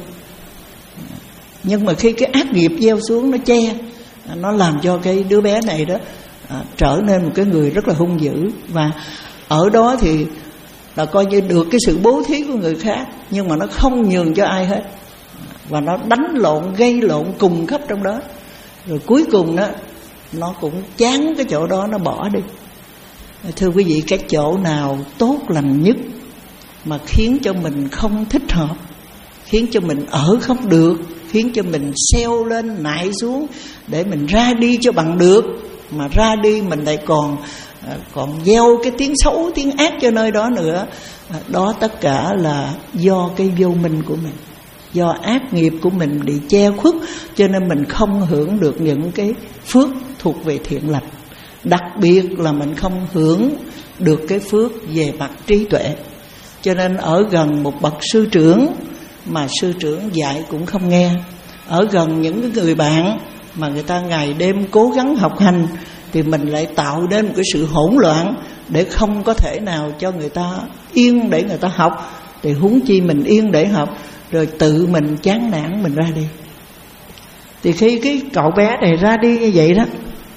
S2: nhưng mà khi cái ác nghiệp gieo xuống nó che, nó làm cho cái đứa bé này đó à, trở nên một cái người rất là hung dữ. Và ở đó thì là coi như được cái sự bố thí của người khác, nhưng mà nó không nhường cho ai hết, và nó đánh lộn gây lộn cùng khắp trong đó. Rồi cuối cùng đó nó cũng chán cái chỗ đó, nó bỏ đi. Thưa quý vị, cái chỗ nào tốt lành nhất mà khiến cho mình không thích hợp, khiến cho mình ở không được, khiến cho mình xeo lên nại xuống để mình ra đi cho bằng được, mà ra đi mình lại còn còn gieo cái tiếng xấu tiếng ác cho nơi đó nữa, đó tất cả là do cái vô minh của mình, do ác nghiệp của mình bị che khuất, cho nên mình không hưởng được những cái phước thuộc về thiện lành. Đặc biệt là mình không hưởng được cái phước về mặt trí tuệ. Cho nên ở gần một bậc sư trưởng mà sư trưởng dạy cũng không nghe, ở gần những người bạn mà người ta ngày đêm cố gắng học hành, thì mình lại tạo nên một cái sự hỗn loạn để không có thể nào cho người ta yên để người ta học. Thì huống chi mình yên để học, rồi tự mình chán nản mình ra đi. Thì khi cái cậu bé này ra đi như vậy đó,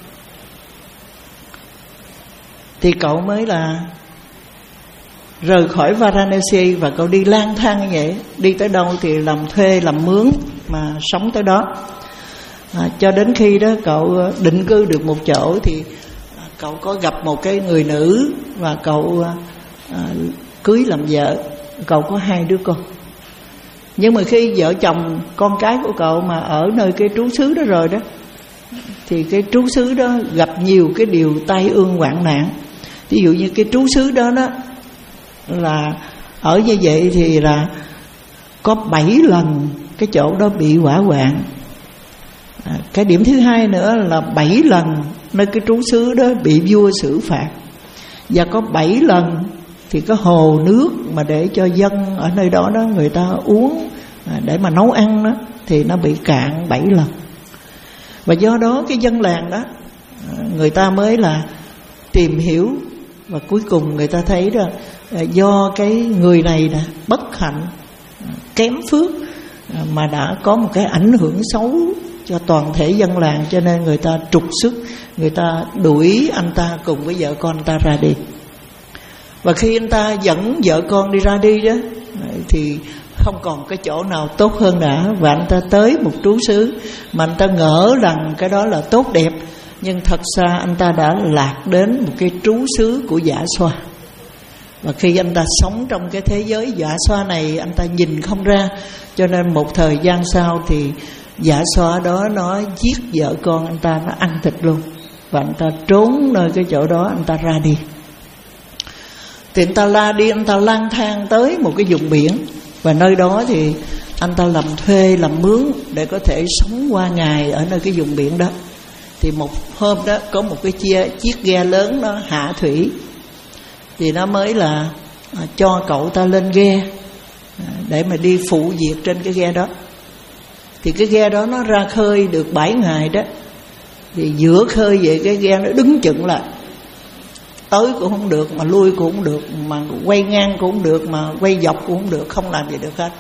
S2: thì cậu mới là rời khỏi Varanasi, và cậu đi lang thang như vậy. Đi tới đâu thì làm thuê làm mướn mà sống tới đó. à, Cho đến khi đó cậu định cư được một chỗ, thì cậu có gặp một cái người nữ, và cậu à, cưới làm vợ. Cậu có hai đứa con. Nhưng mà khi vợ chồng con cái của cậu mà ở nơi cái trú xứ đó rồi đó, thì cái trú xứ đó gặp nhiều cái điều tai ương hoạn nạn. Ví dụ như cái trú xứ đó đó là ở như vậy thì là có bảy lần cái chỗ đó bị hỏa hoạn. à, Cái điểm thứ hai nữa là bảy lần nơi cái trú xứ đó bị vua xử phạt. Và có bảy lần thì có hồ nước mà để cho dân ở nơi đó đó người ta uống à, để mà nấu ăn đó, thì nó bị cạn bảy lần. Và do đó cái dân làng đó người ta mới là tìm hiểu, và cuối cùng người ta thấy đó do cái người này nè bất hạnh, kém phước, mà đã có một cái ảnh hưởng xấu cho toàn thể dân làng, cho nên người ta trục xuất, người ta đuổi anh ta cùng với vợ con anh ta ra đi. Và khi anh ta dẫn vợ con đi ra đi đó, thì không còn cái chỗ nào tốt hơn đã. Và anh ta tới một trú xứ mà anh ta ngỡ rằng cái đó là tốt đẹp, nhưng thật ra anh ta đã lạc đến một cái trú xứ của dạ xoa. Và khi anh ta sống trong cái thế giới dạ xoa này, anh ta nhìn không ra, cho nên một thời gian sau thì dạ xoa đó nó giết vợ con anh ta, nó ăn thịt luôn. Và anh ta trốn nơi cái chỗ đó, anh ta ra đi. Thì anh ta la đi, anh ta lang thang tới một cái vùng biển. Và nơi đó thì anh ta làm thuê, làm mướn để có thể sống qua ngày ở nơi cái vùng biển đó. Thì một hôm đó có một cái chia, chiếc ghe lớn nó hạ thủy. Thì nó mới là cho cậu ta lên ghe để mà đi phụ việc trên cái ghe đó. Thì cái ghe đó nó ra khơi được bảy ngày đó. Thì giữa khơi vậy cái ghe nó đứng chừng lại, tới cũng không được, mà lui cũng không được, mà quay ngang cũng không được, mà quay dọc cũng không được, không làm gì được hết.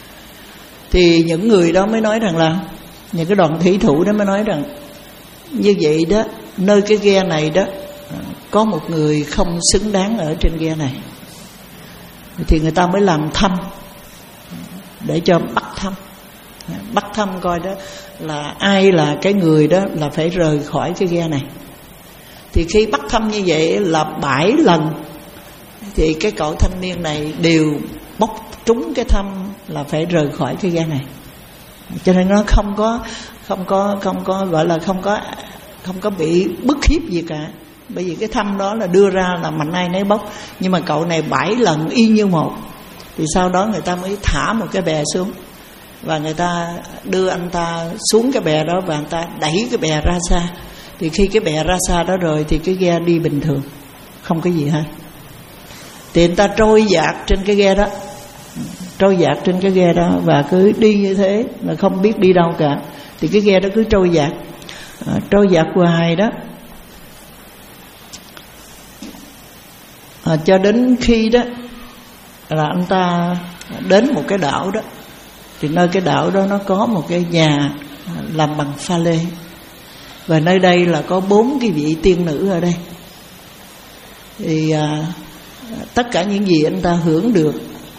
S2: Thì những người đó mới nói rằng là, những cái đoàn thủy thủ đó mới nói rằng, như vậy đó, nơi cái ghe này đó có một người không xứng đáng ở trên ghe này. Thì người ta mới làm thăm để cho bắt thăm, bắt thăm coi đó là ai là cái người đó là phải rời khỏi cái ghe này. Thì khi bắt thăm như vậy là bảy lần, thì cái cậu thanh niên này đều bóc trúng cái thăm là phải rời khỏi cái ghe này. Cho nên nó không có không có không có gọi là không có không có bị bức hiếp gì cả. Bởi vì cái thăm đó là đưa ra là mạnh ai nấy bóc. Nhưng mà cậu này bảy lần y như một. Thì sau đó người ta mới thả một cái bè xuống, và người ta đưa anh ta xuống cái bè đó, và anh ta đẩy cái bè ra xa. Thì khi cái bè ra xa đó rồi thì cái ghe đi bình thường, không có gì hết. Thì anh ta trôi dạt trên cái ghe đó, trôi dạt trên cái ghe đó, và cứ đi như thế là không biết đi đâu cả. Thì cái ghe đó cứ trôi dạt, à, trôi dạt hoài đó, à, cho đến khi đó là anh ta đến một cái đảo đó. Thì nơi cái đảo đó nó có một cái nhà làm bằng pha lê. Và nơi đây là có bốn cái vị tiên nữ ở đây. Thì à, tất cả những gì anh ta hưởng được,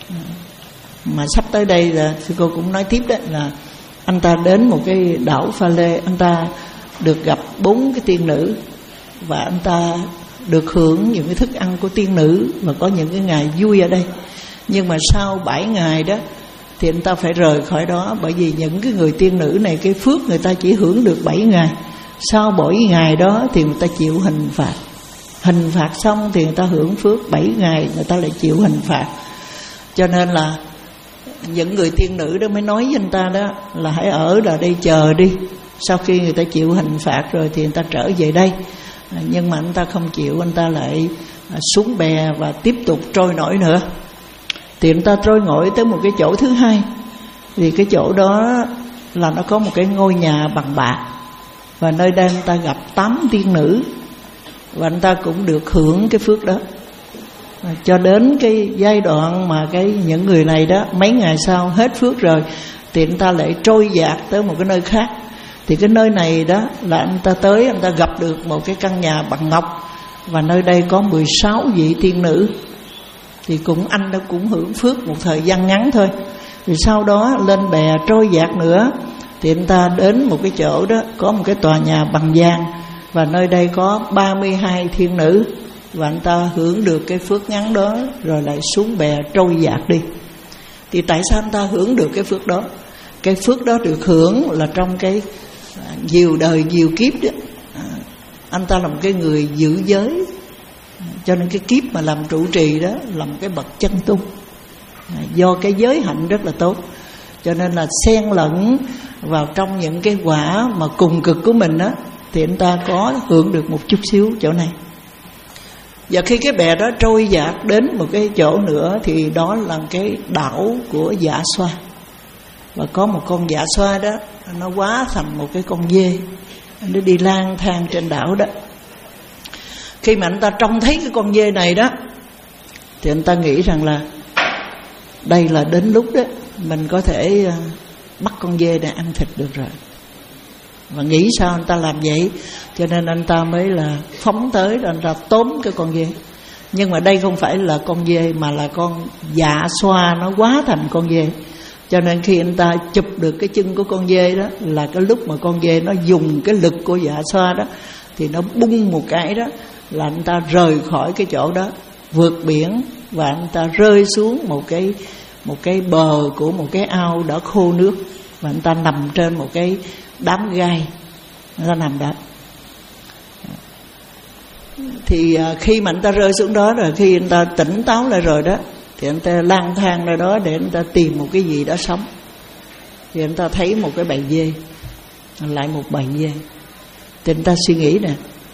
S2: mà sắp tới đây là sư cô cũng nói tiếp đó, là anh ta đến một cái đảo pha lê, anh ta được gặp bốn cái tiên nữ, và anh ta được hưởng những cái thức ăn của tiên nữ, và có những cái ngày vui ở đây. Nhưng mà sau bảy ngày đó thì anh ta phải rời khỏi đó. Bởi vì những cái người tiên nữ này, cái phước người ta chỉ hưởng được bảy ngày. Sau bảy ngày đó thì người ta chịu hình phạt. Hình phạt xong thì người ta hưởng phước, bảy ngày người ta lại chịu hình phạt. Cho nên là những người tiên nữ đó mới nói với anh ta đó là hãy ở lại đây chờ đi, sau khi người ta chịu hình phạt rồi thì người ta trở về đây. Nhưng mà anh ta không chịu, anh ta lại xuống bè và tiếp tục trôi nổi nữa. Thì anh ta trôi nổi tới một cái chỗ thứ hai. Thì cái chỗ đó là nó có một cái ngôi nhà bằng bạc, và nơi đây anh ta gặp tám tiên nữ, và anh ta cũng được hưởng cái phước đó. Cho đến cái giai đoạn mà cái những người này đó, mấy ngày sau hết phước rồi thì anh ta lại trôi dạt tới một cái nơi khác. Thì cái nơi này đó là anh ta tới, anh ta gặp được một cái căn nhà bằng ngọc, và nơi đây có mười sáu vị tiên nữ. Thì cũng anh đã cũng hưởng phước một thời gian ngắn thôi. Thì sau đó lên bè trôi dạt nữa, thì anh ta đến một cái chỗ đó có một cái tòa nhà bằng vàng, và nơi đây có ba mươi hai thiên nữ. Và anh ta hưởng được cái phước ngắn đó, rồi lại xuống bè trôi dạt đi. Thì tại sao anh ta hưởng được cái phước đó? Cái phước đó được hưởng là trong cái nhiều đời nhiều kiếp đó, anh ta là một cái người giữ giới. Cho nên cái kiếp mà làm trụ trì đó là một cái bậc chân tu, do cái giới hạnh rất là tốt. Cho nên là xen lẫn vào trong những cái quả mà cùng cực của mình đó, thì anh ta có hưởng được một chút xíu chỗ này. Và khi cái bè đó trôi dạt đến một cái chỗ nữa, thì đó là cái đảo của dạ xoa. Và có một con dạ xoa đó, nó hóa thành một cái con dê, nó đi lang thang trên đảo đó. Khi mà anh ta trông thấy cái con dê này đó, thì anh ta nghĩ rằng là đây là đến lúc đó mình có thể bắt con dê này ăn thịt được rồi. Và nghĩ sao anh ta làm vậy, cho nên anh ta mới là phóng tới, rồi anh ta tóm cái con dê. Nhưng mà đây không phải là con dê, mà là con dạ xoa nó hóa thành con dê. Cho nên khi anh ta chụp được cái chân của con dê đó, là cái lúc mà con dê nó dùng cái lực của dạ xoa đó, thì nó bung một cái đó, là anh ta rời khỏi cái chỗ đó, vượt biển, và anh ta rơi xuống một cái một cái bờ của một cái ao đã khô nước, và anh ta nằm trên một cái đám gai, anh ta nằm đó. Thì khi mà anh ta rơi xuống đó rồi, khi anh ta tỉnh táo lại rồi đó, thì anh ta lang thang ra đó để anh ta tìm một cái gì đó sống. Thì anh ta thấy một cái bầy dê, lại một bầy dê. Thì anh ta suy nghĩ nè,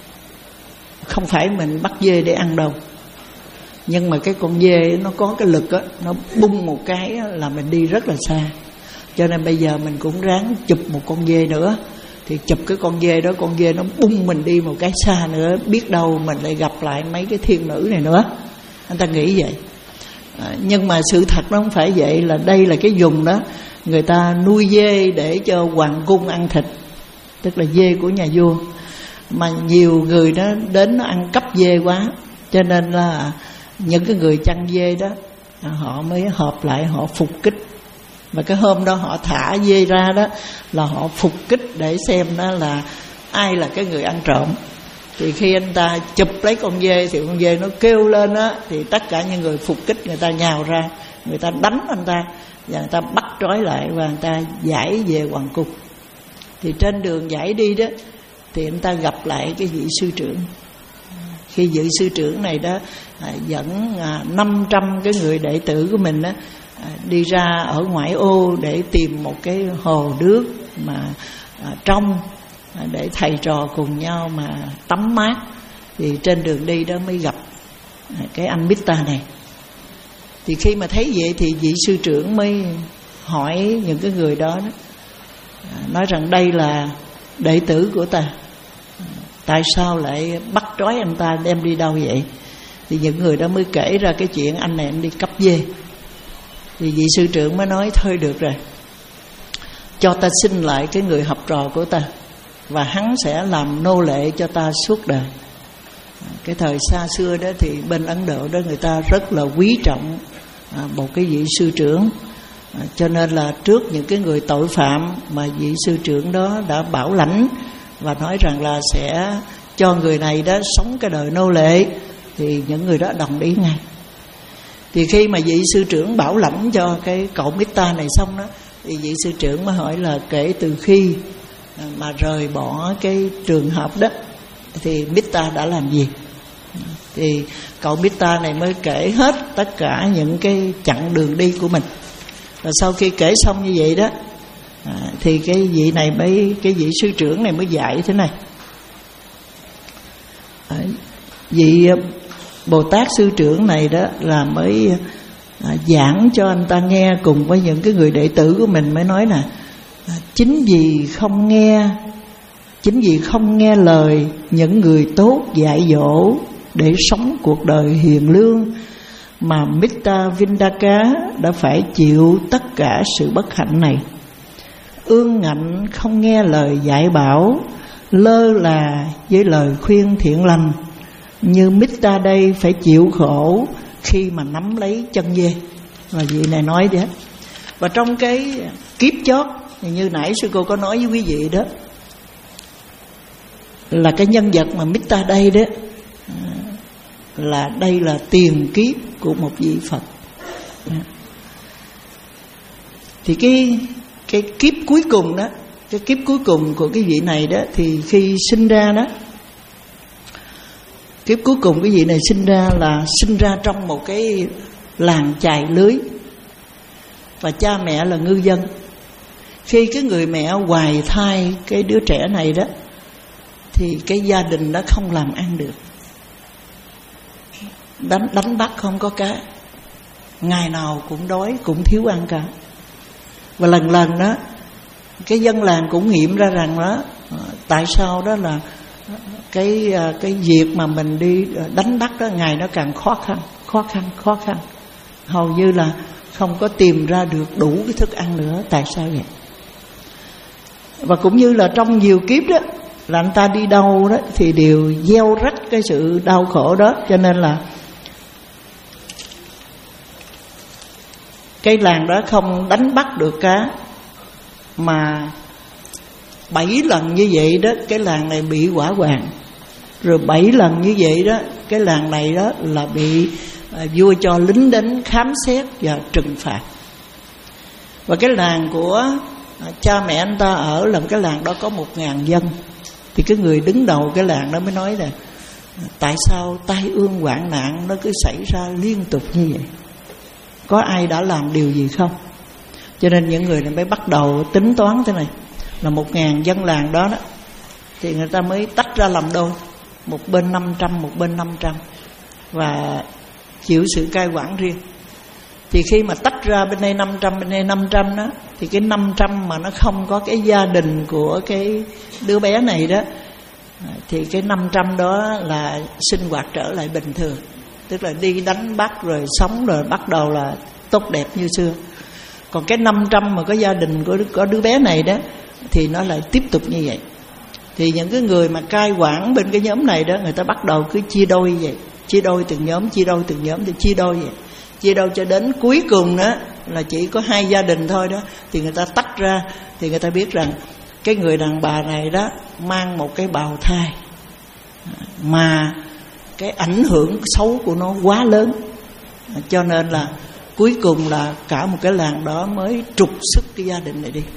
S2: không phải mình bắt dê để ăn đâu, nhưng mà cái con dê nó có cái lực á, nó bung một cái là mình đi rất là xa. Cho nên bây giờ mình cũng ráng chụp một con dê nữa. Thì chụp cái con dê đó, con dê nó bung mình đi một cái xa nữa, biết đâu mình lại gặp lại mấy cái thiên nữ này nữa. Anh ta nghĩ vậy. À, nhưng mà sự thật nó không phải vậy. Là đây là cái vùng đó người ta nuôi dê để cho hoàng cung ăn thịt, tức là dê của nhà vua. Mà nhiều người đó đến nó ăn cắp dê quá, cho nên là những cái người chăn dê đó họ mới hợp lại, họ phục kích. Và cái hôm đó họ thả dê ra đó là họ phục kích để xem đó là ai là cái người ăn trộm. Thì khi anh ta chụp lấy con dê thì con dê nó kêu lên á, thì tất cả những người phục kích người ta nhào ra, người ta đánh anh ta, và người ta bắt trói lại, và người ta giải về hoàng cung. Thì trên đường giải đi đó, thì anh ta gặp lại cái vị sư trưởng. Khi vị sư trưởng này đó à, dẫn à, năm trăm cái người đệ tử của mình đó à, đi ra ở ngoại ô để tìm một cái hồ nước mà à, trong à, để thầy trò cùng nhau mà tắm mát. Thì trên đường đi đó mới gặp à, cái anh Mita này. Thì khi mà thấy vậy thì vị sư trưởng mới hỏi những cái người đó, đó à, nói rằng đây là đệ tử của ta, tại sao lại bắt trói anh ta đem đi đâu vậy? Thì những người đó mới kể ra cái chuyện anh này anh đi cắp dê. Thì vị sư trưởng mới nói thôi được rồi, cho ta xin lại cái người học trò của ta, và hắn sẽ làm nô lệ cho ta suốt đời. Cái thời xa xưa đó thì bên Ấn Độ đó người ta rất là quý trọng một cái vị sư trưởng. Cho nên là trước những cái người tội phạm mà vị sư trưởng đó đã bảo lãnh và nói rằng là sẽ cho người này đó sống cái đời nô lệ, thì những người đó đồng ý ngay. Thì khi mà vị sư trưởng bảo lãnh cho cái cậu Mita này xong đó, thì vị sư trưởng mới hỏi là kể từ khi mà rời bỏ cái trường hợp đó thì Mita đã làm gì. Thì cậu Mita này mới kể hết tất cả những cái chặng đường đi của mình. Và sau khi kể xong như vậy đó à, thì cái vị này mới cái vị sư trưởng này mới dạy thế này. À, vị Bồ Tát sư trưởng này đó là mới à, giảng cho anh ta nghe cùng với những cái người đệ tử của mình, mới nói là à, chính vì không nghe chính vì không nghe lời những người tốt dạy dỗ để sống cuộc đời hiền lương mà Mita Vindaka đã phải chịu tất cả sự bất hạnh này. Ương ngạnh không nghe lời dạy bảo, lơ là với lời khuyên thiện lành, như Mita đây phải chịu khổ khi mà nắm lấy chân dê. Và vị này nói đấy. Và trong cái kiếp chót như nãy sư cô có nói với quý vị đó, là cái nhân vật mà Mita đây đó, là đây là tiền kiếp của một vị Phật. Thì cái cái kiếp cuối cùng đó, cái kiếp cuối cùng của cái vị này đó, thì khi sinh ra đó, kiếp cuối cùng cái vị này sinh ra là sinh ra trong một cái làng chài lưới, và cha mẹ là ngư dân. Khi cái người mẹ hoài thai cái đứa trẻ này đó, thì cái gia đình đó không làm ăn được, đánh đánh bắt không có cá, ngày nào cũng đói, cũng thiếu ăn cả. Và lần lần đó cái dân làng cũng nghiệm ra rằng đó, tại sao đó là cái cái việc mà mình đi đánh bắt đó ngày nó càng khó khăn, khó khăn, khó khăn, hầu như là không có tìm ra được đủ cái thức ăn nữa. Tại sao vậy? Và cũng như là trong nhiều kiếp đó, là anh ta đi đâu đó thì đều gieo rắc cái sự đau khổ đó. Cho nên là cái làng đó không đánh bắt được cá, mà bảy lần như vậy đó cái làng này bị hỏa hoạn. Rồi bảy lần như vậy đó cái làng này đó là bị à, vua cho lính đánh khám xét và trừng phạt. Và cái làng của à, cha mẹ anh ta ở là cái làng đó có một ngàn dân. Thì cái người đứng đầu cái làng đó mới nói là tại sao tai ương hoạn nạn nó cứ xảy ra liên tục như vậy, có ai đã làm điều gì không? Cho nên những người này mới bắt đầu tính toán thế này, là một ngàn dân làng đó đó thì người ta mới tách ra làm đôi, một bên năm trăm, một bên năm trăm, và chịu sự cai quản riêng. Thì khi mà tách ra bên đây năm trăm, bên đây năm trăm đó, thì cái năm trăm mà nó không có cái gia đình của cái đứa bé này đó, thì cái năm trăm đó là sinh hoạt trở lại bình thường. Tức là đi đánh bắt rồi sống rồi bắt đầu là tốt đẹp như xưa. Còn cái năm trăm mà có gia đình của có đứa bé này đó thì nó lại tiếp tục như vậy. Thì những cái người mà cai quản bên cái nhóm này đó, người ta bắt đầu cứ chia đôi vậy, chia đôi từng nhóm, chia đôi từng nhóm, thì chia đôi vậy, chia đôi cho đến cuối cùng đó là chỉ có hai gia đình thôi đó, thì người ta tách ra. Thì người ta biết rằng cái người đàn bà này đó mang một cái bào thai, mà cái ảnh hưởng xấu của nó quá lớn, cho nên là cuối cùng là cả một cái làng đó mới trục xuất cái gia đình này đi.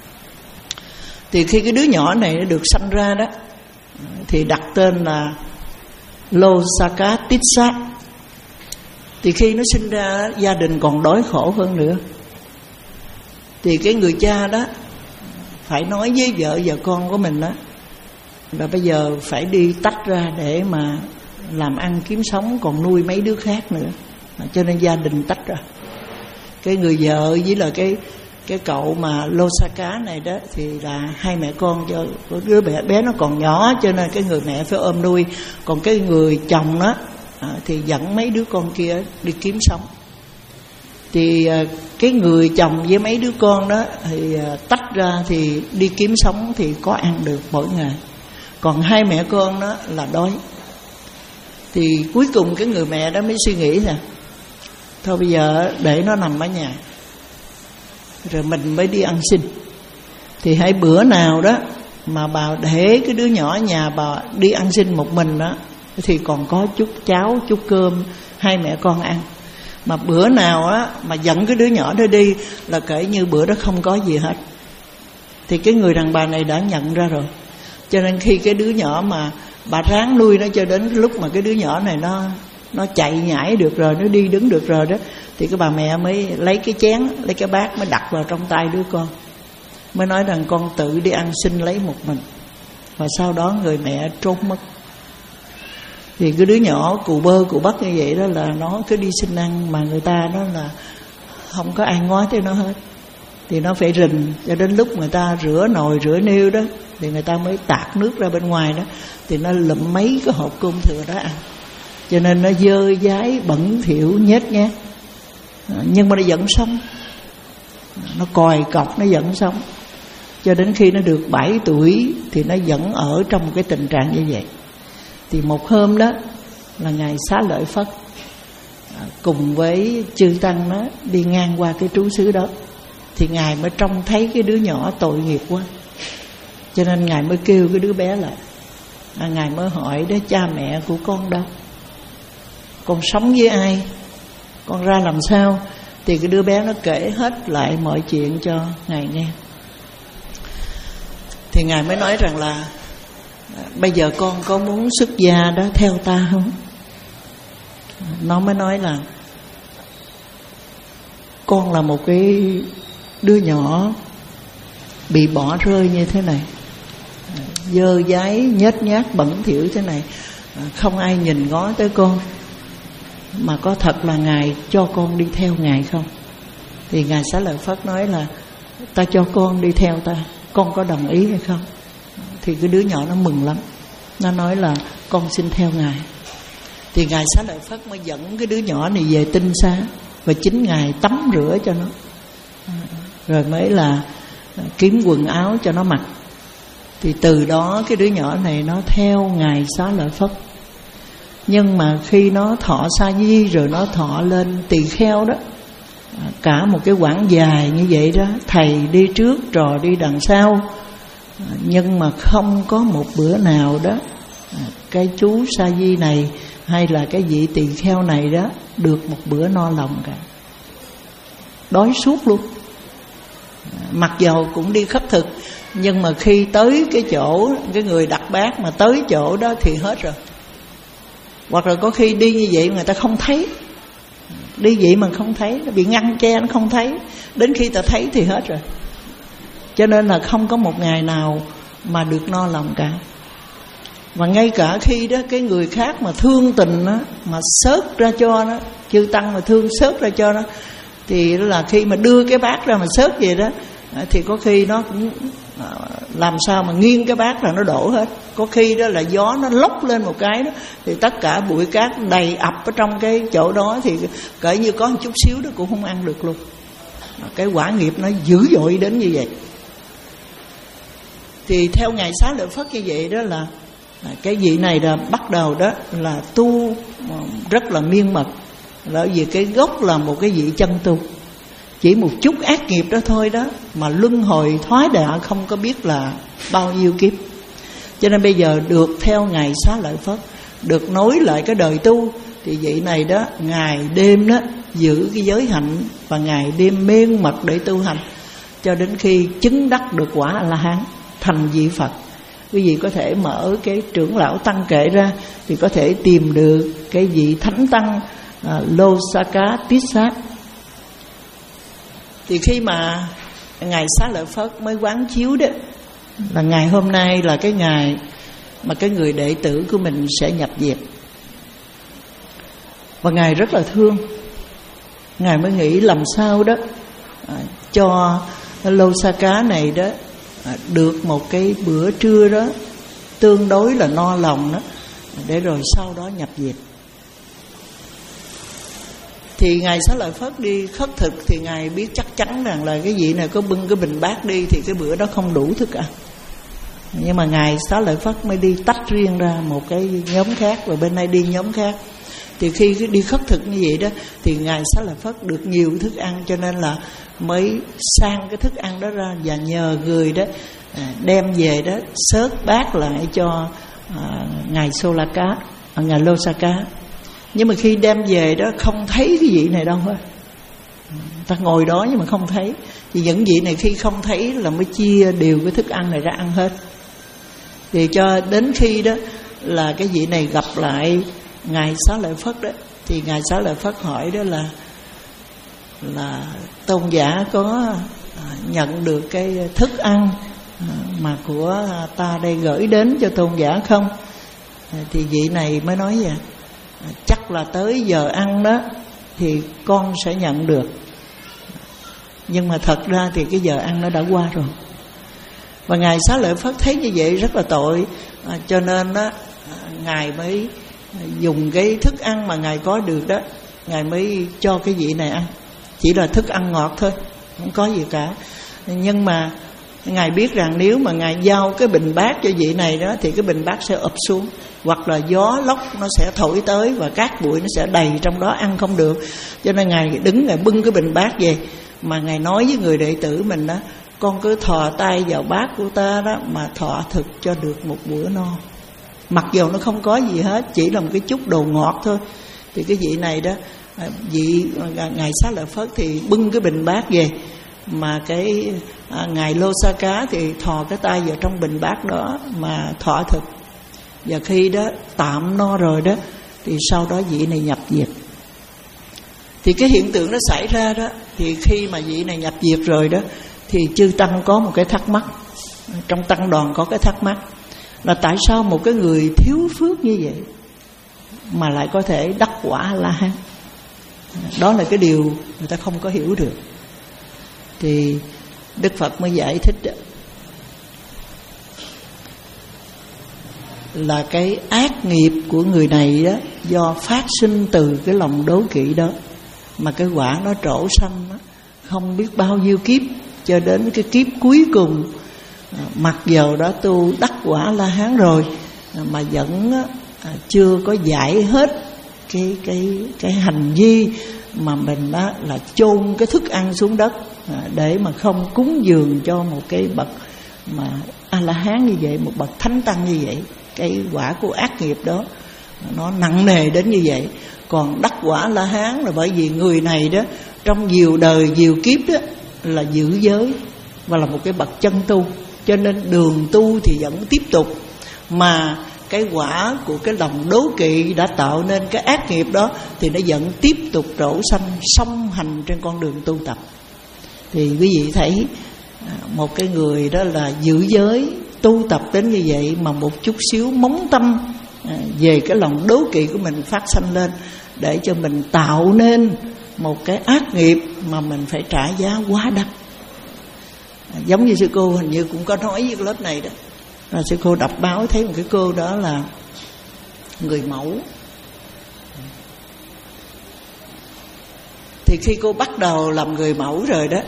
S2: Thì khi cái đứa nhỏ này nó được sanh ra đó thì đặt tên là Losaka Tissa. Thì khi nó sinh ra gia đình còn đói khổ hơn nữa. Thì cái người cha đó phải nói với vợ và con của mình đó là bây giờ phải đi tách ra để mà làm ăn kiếm sống, còn nuôi mấy đứa khác nữa. Cho nên gia đình tách ra. Cái người vợ với là cái cái cậu mà Losaka này đó thì là hai mẹ con, cho đứa bé bé nó còn nhỏ cho nên cái người mẹ phải ôm nuôi. Còn cái người chồng đó à, thì dẫn mấy đứa con kia đi kiếm sống. Thì à, cái người chồng với mấy đứa con đó thì à, tách ra thì đi kiếm sống thì có ăn được mỗi ngày. Còn hai mẹ con đó là đói. Thì cuối cùng cái người mẹ đó mới suy nghĩ là thôi bây giờ để nó nằm ở nhà rồi mình mới đi ăn xin. Thì hãy bữa nào đó mà bà để cái đứa nhỏ ở nhà bà đi ăn xin một mình đó thì còn có chút cháo, chút cơm hai mẹ con ăn. Mà bữa nào á mà dẫn cái đứa nhỏ đó đi là kể như bữa đó không có gì hết. Thì cái người đàn bà này đã nhận ra rồi. Cho nên khi cái đứa nhỏ mà bà ráng nuôi nó cho đến lúc mà cái đứa nhỏ này nó nó chạy nhảy được rồi, nó đi đứng được rồi đó, thì cái bà mẹ mới lấy cái chén, lấy cái bát mới đặt vào trong tay đứa con, mới nói rằng con tự đi ăn xin lấy một mình. Và sau đó người mẹ trốn mất. Thì cái đứa nhỏ cù bơ cù bắt như vậy đó là nó cứ đi xin ăn, mà người ta đó là không có ai ngó tới nó hết. Thì nó phải rình cho đến lúc người ta rửa nồi rửa niêu đó thì người ta mới tạt nước ra bên ngoài đó, thì nó lụm mấy cái hộp cơm thừa đó ăn. Cho nên nó dơ dái bẩn thỉu nhét nhát, nhưng mà nó vẫn sống, nó còi cọc nó vẫn sống. Cho đến khi nó được bảy tuổi thì nó vẫn ở trong một cái tình trạng như vậy. Thì một hôm đó là Ngài Xá Lợi Phất cùng với chư tăng nó đi ngang qua cái trú xứ đó, thì Ngài mới trông thấy cái đứa nhỏ tội nghiệp quá, cho nên Ngài mới kêu cái đứa bé lại. à, Ngài mới hỏi đó, cha mẹ của con đâu, con sống với ai, con ra làm sao. Thì cái đứa bé nó kể hết lại mọi chuyện cho Ngài nghe. Thì Ngài mới nói rằng là bây giờ con có muốn xuất gia đó theo ta không? Nó mới nói là con là một cái đứa nhỏ bị bỏ rơi như thế này, dơ dáy nhếch nhác bẩn thỉu thế này, không ai nhìn ngó tới con, mà có thật là Ngài cho con đi theo Ngài không? Thì Ngài Xá Lợi Phất nói là ta cho con đi theo ta, con có đồng ý hay không? Thì cái đứa nhỏ nó mừng lắm, nó nói là con xin theo Ngài. Thì Ngài Xá Lợi Phất mới dẫn cái đứa nhỏ này về Tinh Xá, và chính Ngài tắm rửa cho nó, rồi mới là kiếm quần áo cho nó mặc. Thì từ đó cái đứa nhỏ này nó theo Ngài Xá Lợi Phất. Nhưng mà khi nó thọ sa di rồi nó thọ lên tỳ kheo đó, cả một cái quãng dài như vậy đó, thầy đi trước trò đi đằng sau, nhưng mà không có một bữa nào đó cái chú Sa Di này hay là cái vị tỳ kheo này đó được một bữa no lòng cả, đói suốt luôn. Mặc dầu cũng đi khất thực, nhưng mà khi tới cái chỗ cái người đặt bát mà tới chỗ đó thì hết rồi. Hoặc là có khi đi như vậy người ta không thấy, đi vậy mà không thấy, nó bị ngăn che, nó không thấy, đến khi ta thấy thì hết rồi. Cho nên là không có một ngày nào mà được no lòng cả. Và ngay cả khi đó cái người khác mà thương tình đó, mà xớt ra cho nó, chư tăng mà thương xớt ra cho nó, thì là khi mà đưa cái bát ra mà xớt về đó, thì có khi nó cũng làm sao mà nghiêng cái bát là nó đổ hết. Có khi đó là gió nó lốc lên một cái đó, thì tất cả bụi cát đầy ập ở trong cái chỗ đó, thì cỡ như có một chút xíu đó cũng không ăn được luôn. Cái quả nghiệp nó dữ dội đến như vậy. Thì theo Ngài Xá Lợi Phất như vậy đó, là cái vị này là bắt đầu đó là tu rất là miên mật, là vì cái gốc là một cái vị chân tu. Chỉ một chút ác nghiệp đó thôi đó mà luân hồi thoái đọa không có biết là bao nhiêu kiếp. Cho nên bây giờ được theo Ngài Xá Lợi Phất, được nối lại cái đời tu, thì vị này đó ngày đêm đó giữ cái giới hạnh, và ngày đêm miên mật để tu hành, cho đến khi chứng đắc được quả A-la-hán, thành vị Phật. Quý vị có thể mở cái trưởng lão tăng kệ ra thì có thể tìm được cái vị thánh tăng à, Losaka Tissat. Thì khi mà Ngài Xá Lợi Phất mới quán chiếu đó, là ngày hôm nay là cái ngày mà cái người đệ tử của mình sẽ nhập diệt. Và Ngài rất là thương. Ngài mới nghĩ làm sao đó à, cho Losaka này đó à, được một cái bữa trưa đó tương đối là no lòng đó, để rồi sau đó nhập diệt. Thì Ngài Xá Lợi Phất đi khất thực thì Ngài biết chắc chắn rằng là cái vị này có bưng cái bình bát đi thì cái bữa đó không đủ thức ăn. Nhưng mà Ngài Xá Lợi Phất mới đi tách riêng ra một cái nhóm khác, và bên này đi nhóm khác. Thì khi đi khất thực như vậy đó, thì Ngài Xá Lợi Phất được nhiều thức ăn, cho nên là mới sang cái thức ăn đó ra và nhờ người đó đem về đó xớt bát lại cho à, Ngài Solaka, à, Ngài Losaka. Nhưng mà khi đem về đó không thấy cái vị này đâu hết. Ta ngồi đó nhưng mà không thấy. Thì những vị này khi không thấy là mới chia đều cái thức ăn này ra ăn hết. Thì cho đến khi đó là cái vị này gặp lại Ngài Xá Lợi Phất đó, thì Ngài Xá Lợi Phất hỏi đó là là tôn giả có nhận được cái thức ăn mà của ta đây gửi đến cho tôn giả không? Thì vị này mới nói vậy: chắc là tới giờ ăn đó thì con sẽ nhận được. Nhưng mà thật ra thì cái giờ ăn nó đã qua rồi. Và Ngài Xá Lợi Phất thấy như vậy rất là tội, à, cho nên đó Ngài mới dùng cái thức ăn mà Ngài có được đó, Ngài mới cho cái vị này ăn. Chỉ là thức ăn ngọt thôi, không có gì cả. Nhưng mà Ngài biết rằng nếu mà Ngài giao cái bình bát cho vị này đó, thì cái bình bát sẽ ụp xuống, hoặc là gió lốc nó sẽ thổi tới và cát bụi nó sẽ đầy trong đó, ăn không được. Cho nên Ngài đứng Ngài bưng cái bình bát về, mà Ngài nói với người đệ tử mình đó: con cứ thò tay vào bát của ta đó mà thọ thực cho được một bữa no. Mặc dù nó không có gì hết, chỉ là một cái chút đồ ngọt thôi. Thì cái vị này đó, vị Ngài Xá Lợi Phất thì bưng cái bình bát về, mà cái à, Ngài Losaka thì thò cái tay vào trong bình bát đó mà thọ thực. Và khi đó tạm no rồi đó, thì sau đó vị này nhập diệt. Thì cái hiện tượng nó xảy ra đó, thì khi mà vị này nhập diệt rồi đó, thì chư tăng có một cái thắc mắc, trong tăng đoàn có cái thắc mắc là tại sao một cái người thiếu phước như vậy mà lại có thể đắc quả A-la-hán. Đó là cái điều người ta không có hiểu được. Thì Đức Phật mới giải thích đó, là cái ác nghiệp của người này đó, do phát sinh từ cái lòng đố kỵ đó, mà cái quả nó trổ sanh đó, không biết bao nhiêu kiếp, cho đến cái kiếp cuối cùng, mặc dầu đã tu đắc quả La Hán rồi, mà vẫn chưa có giải hết cái cái cái hành vi mà mình đó là chôn cái thức ăn xuống đất để mà không cúng dường cho một cái bậc mà A-la-hán như vậy, một bậc thánh tăng như vậy. Cái quả của ác nghiệp đó nó nặng nề đến như vậy. Còn đắc quả La-hán là bởi vì người này đó trong nhiều đời nhiều kiếp đó là giữ giới và là một cái bậc chân tu, cho nên đường tu thì vẫn tiếp tục, mà cái quả của cái lòng đố kỵ đã tạo nên cái ác nghiệp đó thì nó vẫn tiếp tục trổ sanh song hành trên con đường tu tập. Thì quý vị thấy một cái người đó là giữ giới tu tập đến như vậy, mà một chút xíu móng tâm về cái lòng đố kỵ của mình phát sanh lên, để cho mình tạo nên một cái ác nghiệp mà mình phải trả giá quá đắt. Giống như sư cô hình như cũng có nói với cái lớp này đó, là sư cô đọc báo thấy một cái cô đó là người mẫu. Thì khi cô bắt đầu làm người mẫu rồi đó,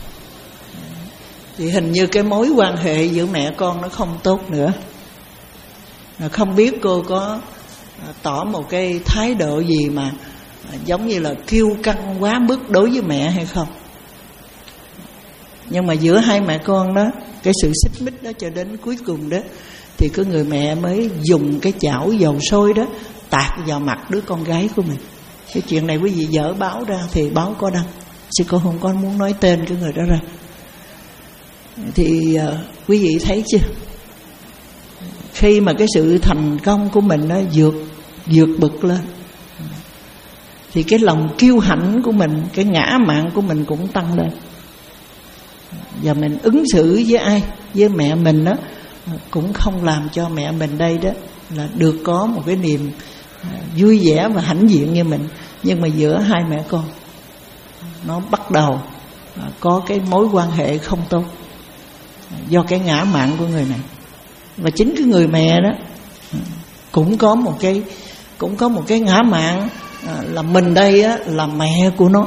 S2: thì hình như cái mối quan hệ giữa mẹ con nó không tốt nữa. Không biết cô có tỏ một cái thái độ gì mà giống như là kiêu căng quá mức đối với mẹ hay không. Nhưng mà giữa hai mẹ con đó, cái sự xích mích đó cho đến cuối cùng đó, thì cái người mẹ mới dùng cái chảo dầu sôi đó tạt vào mặt đứa con gái của mình. Cái chuyện này quý vị dở báo ra thì báo có đăng, sư cô không có muốn nói tên cái người đó ra. Thì uh, quý vị thấy chưa, khi mà cái sự thành công của mình nó vượt vượt bực lên, thì cái lòng kiêu hãnh của mình, cái ngã mạn của mình cũng tăng lên. Và mình ứng xử với ai, với mẹ mình đó, cũng không làm cho mẹ mình đây đó là được có một cái niềm vui vẻ và hãnh diện như mình. Nhưng mà giữa hai mẹ con nó bắt đầu có cái mối quan hệ không tốt do cái ngã mạn của người này. Và chính cái người mẹ đó cũng có một cái cũng có một cái ngã mạn là mình đây á, là mẹ của nó.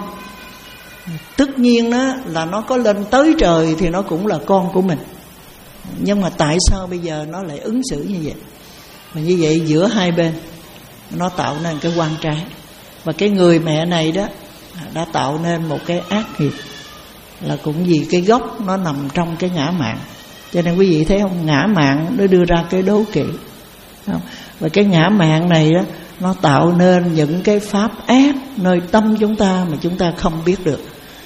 S2: Tất nhiên đó là nó có lên tới trời thì nó cũng là con của mình. Nhưng mà tại sao bây giờ nó lại ứng xử như vậy? Và như vậy giữa hai bên nó tạo nên cái oan trái. Và cái người mẹ này đó đã tạo nên một cái ác nghiệp, là cũng vì cái gốc nó nằm trong cái ngã mạn. Cho nên quý vị thấy không, ngã mạn nó đưa ra cái đố kỵ. Và cái ngã mạn này đó, nó tạo nên những cái pháp ác nơi tâm chúng ta mà chúng ta không biết được.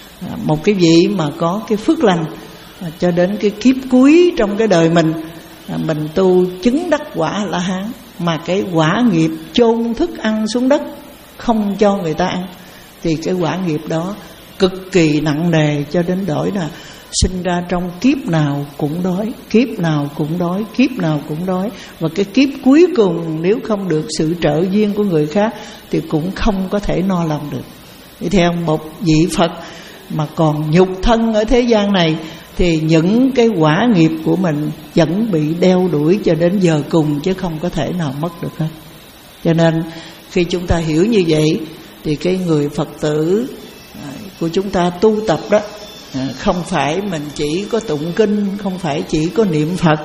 S2: Một cái vị mà có cái phước lành, cho đến cái kiếp cuối trong cái đời mình, mình tu chứng đắc quả La-hán, mà cái quả nghiệp chôn thức ăn xuống đất không cho người ta ăn, thì cái quả nghiệp đó cực kỳ nặng nề, cho đến đổi là sinh ra trong kiếp nào cũng đói, kiếp nào cũng đói, kiếp nào cũng đói. Và cái kiếp cuối cùng nếu không được sự trợ duyên của người khác thì cũng không có thể no lòng được. Thì theo một vị Phật mà còn nhục thân ở thế gian này, thì những cái quả nghiệp của mình vẫn bị đeo đuổi cho đến giờ cùng, chứ không có thể nào mất được hết. Cho nên khi chúng ta hiểu như vậy, thì cái người Phật tử của chúng ta tu tập đó, không phải mình chỉ có tụng kinh, không phải chỉ có niệm Phật.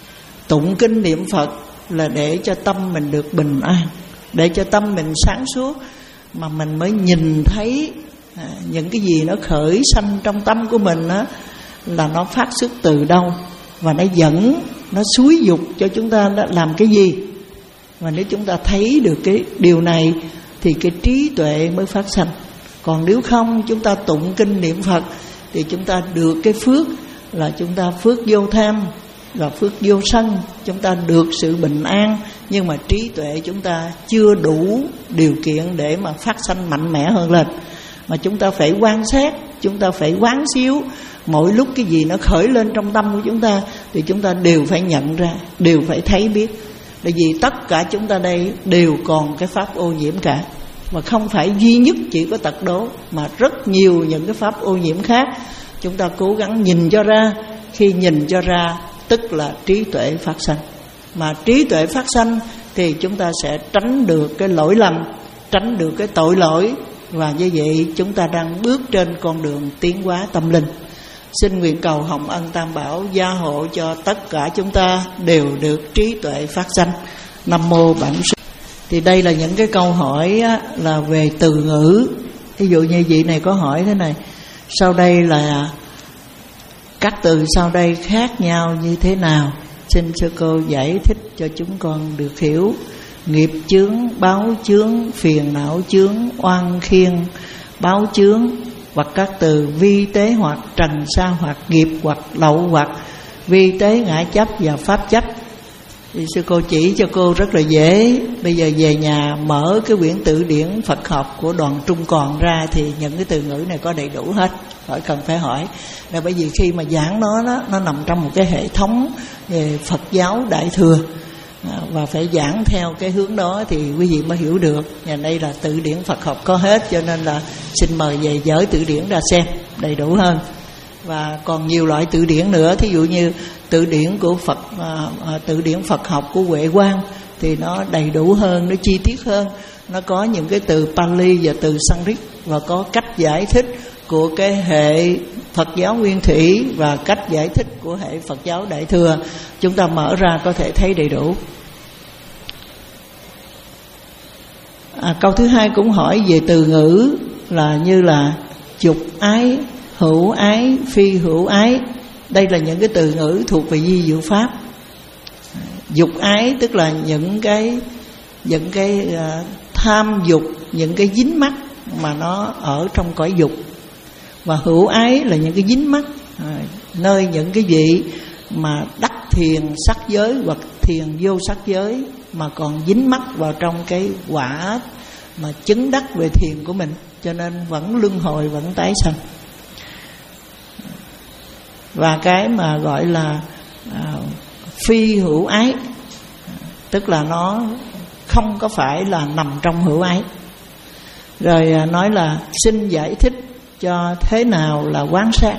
S2: Tụng kinh niệm Phật là để cho tâm mình được bình an, để cho tâm mình sáng suốt, mà mình mới nhìn thấy à, những cái gì nó khởi sanh trong tâm của mình á, là nó phát xuất từ đâu, và nó dẫn, nó xúi dục cho chúng ta làm cái gì. Và nếu chúng ta thấy được cái điều này thì cái trí tuệ mới phát sanh. Còn nếu không, chúng ta tụng kinh niệm Phật thì chúng ta được cái phước là chúng ta phước vô tham và phước vô sân, chúng ta được sự bình an. Nhưng mà trí tuệ chúng ta chưa đủ điều kiện để mà phát sanh mạnh mẽ hơn lên. Mà chúng ta phải quan sát, chúng ta phải quán xíu. Mỗi lúc cái gì nó khởi lên trong tâm của chúng ta thì chúng ta đều phải nhận ra, đều phải thấy biết. Bởi vì tất cả chúng ta đây đều còn cái pháp ô nhiễm cả. Và không phải duy nhất chỉ có tật đố, mà rất nhiều những cái pháp ô nhiễm khác. Chúng ta cố gắng nhìn cho ra. Khi nhìn cho ra tức là trí tuệ phát sanh. Mà trí tuệ phát sanh thì chúng ta sẽ tránh được cái lỗi lầm, tránh được cái tội lỗi. Và như vậy chúng ta đang bước trên con đường tiến hóa tâm linh. Xin nguyện cầu Hồng Ân Tam Bảo gia hộ cho tất cả chúng ta đều được trí tuệ phát sanh. Nam mô Bản Sư. Thì đây là những cái câu hỏi á, là về từ ngữ Ví dụ như vị này có hỏi thế này: sau đây là các từ sau đây khác nhau như thế nào? Xin sư cô giải thích cho chúng con được hiểu. Nghiệp chướng, báo chướng, phiền não chướng, oan khiên, báo chướng, hoặc các từ vi tế hoặc, trần sa hoặc, nghiệp hoặc, lậu hoặc, vi tế, ngã chấp và pháp chấp. Thì sư cô chỉ cho cô rất là dễ. Bây giờ về nhà mở cái quyển từ điển Phật học của Đoàn Trung Còn ra thì những cái từ ngữ này có đầy đủ hết, khỏi cần phải hỏi. Là bởi vì khi mà giảng nó đó, nó nằm trong một cái hệ thống về Phật giáo Đại Thừa, và phải giảng theo cái hướng đó thì quý vị mới hiểu được. Nhà đây là từ điển Phật học có hết, cho nên là xin mời về dở từ điển ra xem đầy đủ hơn. Và còn nhiều loại từ điển nữa, thí dụ như từ điển của Phật, à, à, từ điển Phật học của Huệ Quang thì nó đầy đủ hơn, nó chi tiết hơn, nó có những cái từ Pali và từ Sanskrit, và có cách giải thích của cái hệ Phật giáo Nguyên Thủy và cách giải thích của hệ Phật giáo Đại Thừa. Chúng ta mở ra có thể thấy đầy đủ. À, câu thứ hai cũng hỏi về từ ngữ là như là dục ái, hữu ái, phi hữu ái. Đây là những cái từ ngữ thuộc về di diệu pháp. Dục ái tức là những cái những cái uh, tham dục, những cái dính mắc mà nó ở trong cõi dục. Và hữu ái là những cái dính mắc à, nơi những cái vị mà đắc thiền sắc giới hoặc thiền vô sắc giới mà còn dính mắc vào trong cái quả mà chứng đắc về thiền của mình, cho nên vẫn luân hồi, vẫn tái sanh. Và cái mà gọi là à, phi hữu ái, tức là nó không có phải là nằm trong hữu ái. Rồi à, nói là xin giải thích cho thế nào là quán sát.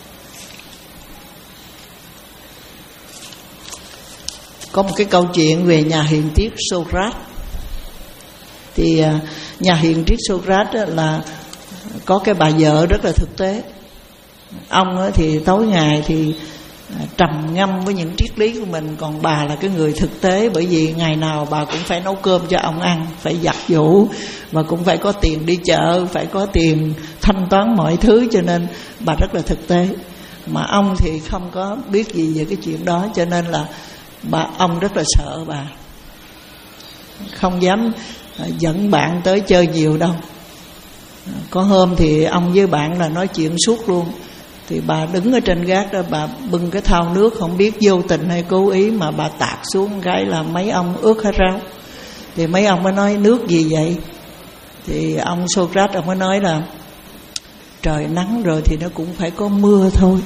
S2: Có một cái câu chuyện về nhà hiền triết Socrates. Thì à, nhà hiền triết Socrates là có cái bà vợ rất là thực tế. Ông thì tối ngày thì trầm ngâm với những triết lý của mình, còn bà là cái người thực tế, bởi vì ngày nào bà cũng phải nấu cơm cho ông ăn, phải giặt giũ, và cũng phải có tiền đi chợ, phải có tiền thanh toán mọi thứ, cho nên bà rất là thực tế. Mà ông thì không có biết gì về cái chuyện đó, cho nên là bà ông rất là sợ bà, không dám dẫn bạn tới chơi nhiều đâu. Có hôm thì ông với bạn là nói chuyện suốt luôn. Thì bà đứng ở trên gác đó, bà bưng cái thau nước, không biết vô tình hay cố ý mà bà tạt xuống cái là mấy ông ướt hết ráo. Thì mấy ông mới nói nước gì vậy? Thì ông Socrates ông mới nói là trời nắng rồi thì nó cũng phải có mưa thôi.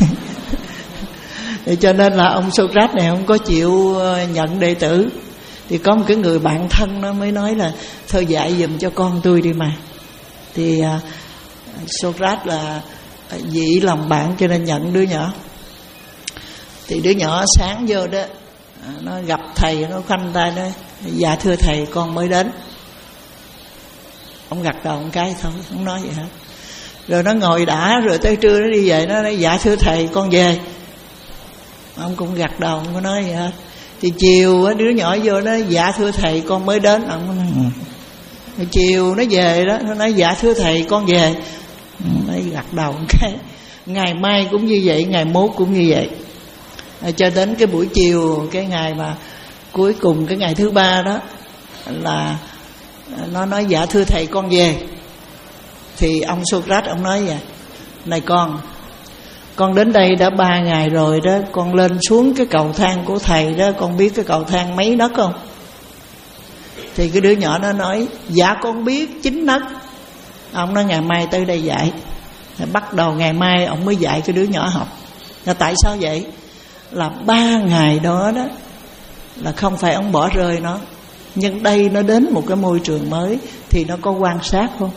S2: Thì cho nên là ông Socrates này không có chịu nhận đệ tử. Thì có một cái người bạn thân nó mới nói là thôi dạy giùm cho con tôi đi mà. Thì uh, Socrates là dị lòng bạn cho nên nhận đứa nhỏ. Thì đứa nhỏ sáng vô đó, nó gặp thầy, nó khoanh tay đó: dạ thưa thầy, con mới đến. Ông gật đầu một cái thôi, không nói gì hết. Rồi nó ngồi đã, rồi tới trưa nó đi về, nó nói dạ thưa thầy, con về. Ông cũng gật đầu, không có nói gì hết. Thì chiều đứa nhỏ vô nó dạ thưa thầy, con mới đến. Ông nói ừ. Chiều nó về đó, nó nói dạ thưa thầy, con về. Nó gật đầu một cái. Ngày mai cũng như vậy, ngày mốt cũng như vậy. À, cho đến cái buổi chiều, cái ngày mà cuối cùng, cái ngày thứ ba đó, là nó nói dạ thưa thầy, con về. Thì ông Socrates ông nói vậy: này con, con đến đây đã ba ngày rồi đó, con lên xuống cái cầu thang của thầy đó, con biết cái cầu thang mấy nấc không? Thì cái đứa nhỏ nó nói dạ con biết chín nấc. Ông nói ngày mai tới đây dạy. Thì bắt đầu ngày mai ông mới dạy cái đứa nhỏ học. Là tại sao vậy? Là ba ngày đó đó là không phải ông bỏ rơi nó, nhưng đây nó đến một cái môi trường mới thì nó có quan sát không?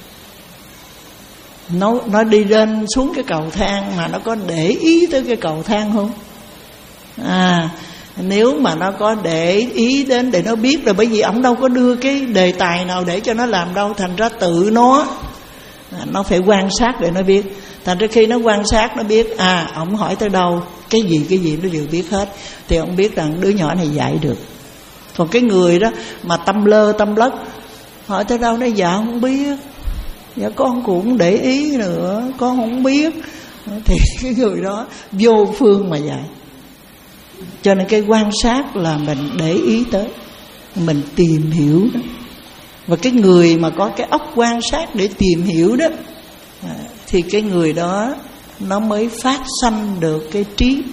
S2: Nó, nó đi lên xuống cái cầu thang mà nó có để ý tới cái cầu thang không? À, nếu mà nó có để ý đến để nó biết rồi, bởi vì ông đâu có đưa cái đề tài nào để cho nó làm đâu, thành ra tự nó à, nó phải quan sát để nó biết. Thành ra khi nó quan sát nó biết à, ông hỏi tới đâu, cái gì cái gì nó đều biết hết, thì ông biết rằng đứa nhỏ này dạy được. Còn cái người đó mà tâm lơ tâm lất, hỏi tới đâu nó dạ không biết. Dạ con cũng để ý nữa, con không biết. Thì cái người đó vô phương mà dạy. Cho nên cái quan sát là mình để ý tới, mình tìm hiểu đó. Và cái người mà có cái óc quan sát để tìm hiểu đó, thì cái người đó nó mới phát sanh được cái trí.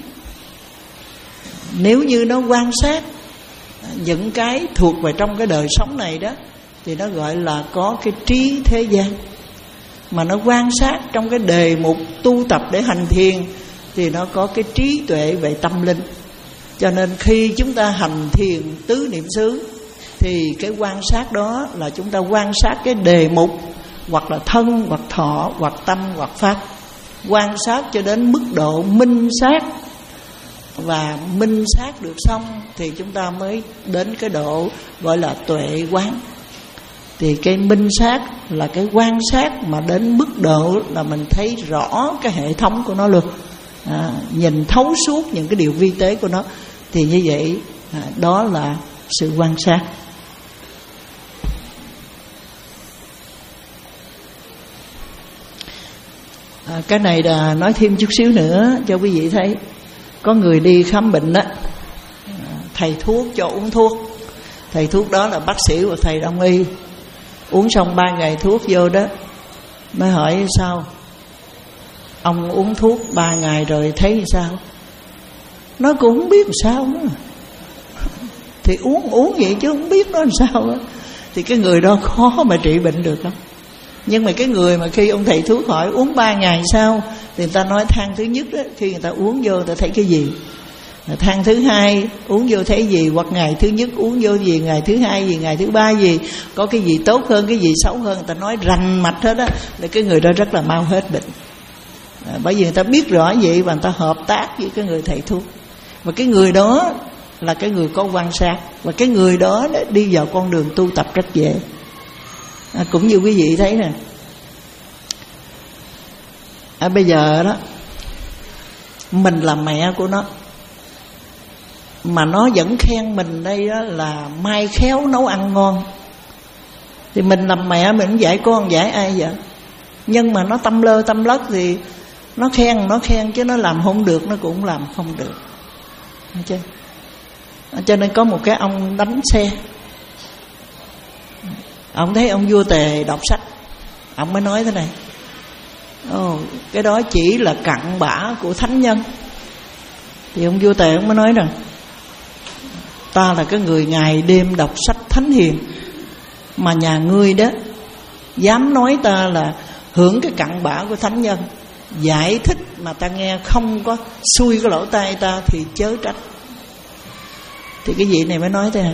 S2: Nếu như nó quan sát những cái thuộc về trong cái đời sống này đó, thì nó gọi là có cái trí thế gian. Mà nó quan sát trong cái đề mục tu tập để hành thiền, thì nó có cái trí tuệ về tâm linh. Cho nên khi chúng ta hành thiền tứ niệm xứ, thì cái quan sát đó là chúng ta quan sát cái đề mục, hoặc là thân, hoặc thọ, hoặc tâm, hoặc pháp. Quan sát cho đến mức độ minh sát. Và minh sát được xong thì chúng ta mới đến cái độ gọi là tuệ quán. Thì cái minh sát là cái quan sát mà đến mức độ là mình thấy rõ cái hệ thống của nó luôn, à, nhìn thấu suốt những cái điều vi tế của nó. Thì như vậy à, đó là sự quan sát. à, Cái này là nói thêm chút xíu nữa cho quý vị thấy. Có người đi khám bệnh đó, thầy thuốc cho uống thuốc. Thầy thuốc đó là bác sĩ và thầy đông y. Uống xong ba ngày thuốc vô đó, mới hỏi sao? Ông uống thuốc ba ngày rồi thấy sao? Nó cũng không biết sao nữa. Thì uống uống vậy chứ không biết nó làm sao đó. Thì cái người đó khó mà trị bệnh được lắm. Nhưng mà cái người mà khi ông thầy thuốc hỏi uống ba ngày sao, thì người ta nói thang thứ nhất đó, khi người ta uống vô người ta thấy cái gì. Thang thứ hai uống vô thấy gì, hoặc ngày thứ nhất uống vô gì, ngày thứ hai gì, ngày thứ ba gì, có cái gì tốt hơn, cái gì xấu hơn, người ta nói rành mạch hết á, là cái người đó rất là mau hết bệnh. à, Bởi vì người ta biết rõ vậy và người ta hợp tác với cái người thầy thuốc. Và cái người đó là cái người có quan sát. Và cái người đó đi vào con đường tu tập rất dễ. à, Cũng như quý vị thấy nè, à, bây giờ đó mình là mẹ của nó, mà nó vẫn khen mình đây đó là mai khéo nấu ăn ngon. Thì mình làm mẹ mình dạy con dạy ai vậy? Nhưng mà nó tâm lơ tâm lất thì nó khen nó khen chứ nó làm không được nó cũng làm không được. Chứ? Cho nên có một cái ông đánh xe, ông thấy ông vua Tề đọc sách, ông mới nói thế này: Ồ, cái đó chỉ là cặn bã của thánh nhân. Thì ông vua Tề ông mới nói rằng: Ta là cái người ngày đêm đọc sách thánh hiền, mà nhà ngươi đó dám nói ta là hưởng cái cặn bã của thánh nhân, giải thích mà ta nghe không có xuôi cái lỗ tai ta thì chớ trách. Thì cái vị này mới nói thế này: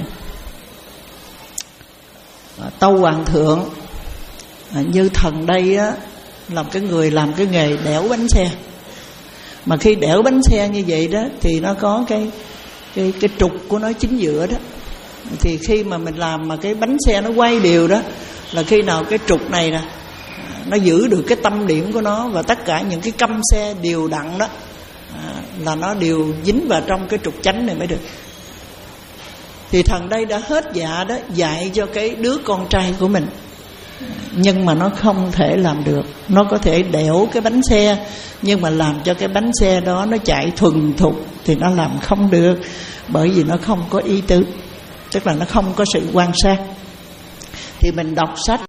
S2: Tâu Hoàng thượng, như thần đây á, làm cái người làm cái nghề đẽo bánh xe. Mà khi đẽo bánh xe như vậy đó, thì nó có cái cái cái trục của nó chính giữa đó. Thì khi mà mình làm mà cái bánh xe nó quay đều đó, là khi nào cái trục này nè nó giữ được cái tâm điểm của nó, và tất cả những cái căm xe đều đặn đó à, là nó đều dính vào trong cái trục chánh này mới được. Thì thần đây đã hết dạ đó, dạy cho cái đứa con trai của mình, nhưng mà nó không thể làm được. Nó có thể đẽo cái bánh xe, nhưng mà làm cho cái bánh xe đó nó chạy thuần thục thì nó làm không được, bởi vì nó không có ý tứ, tức là nó không có sự quan sát. Thì mình đọc sách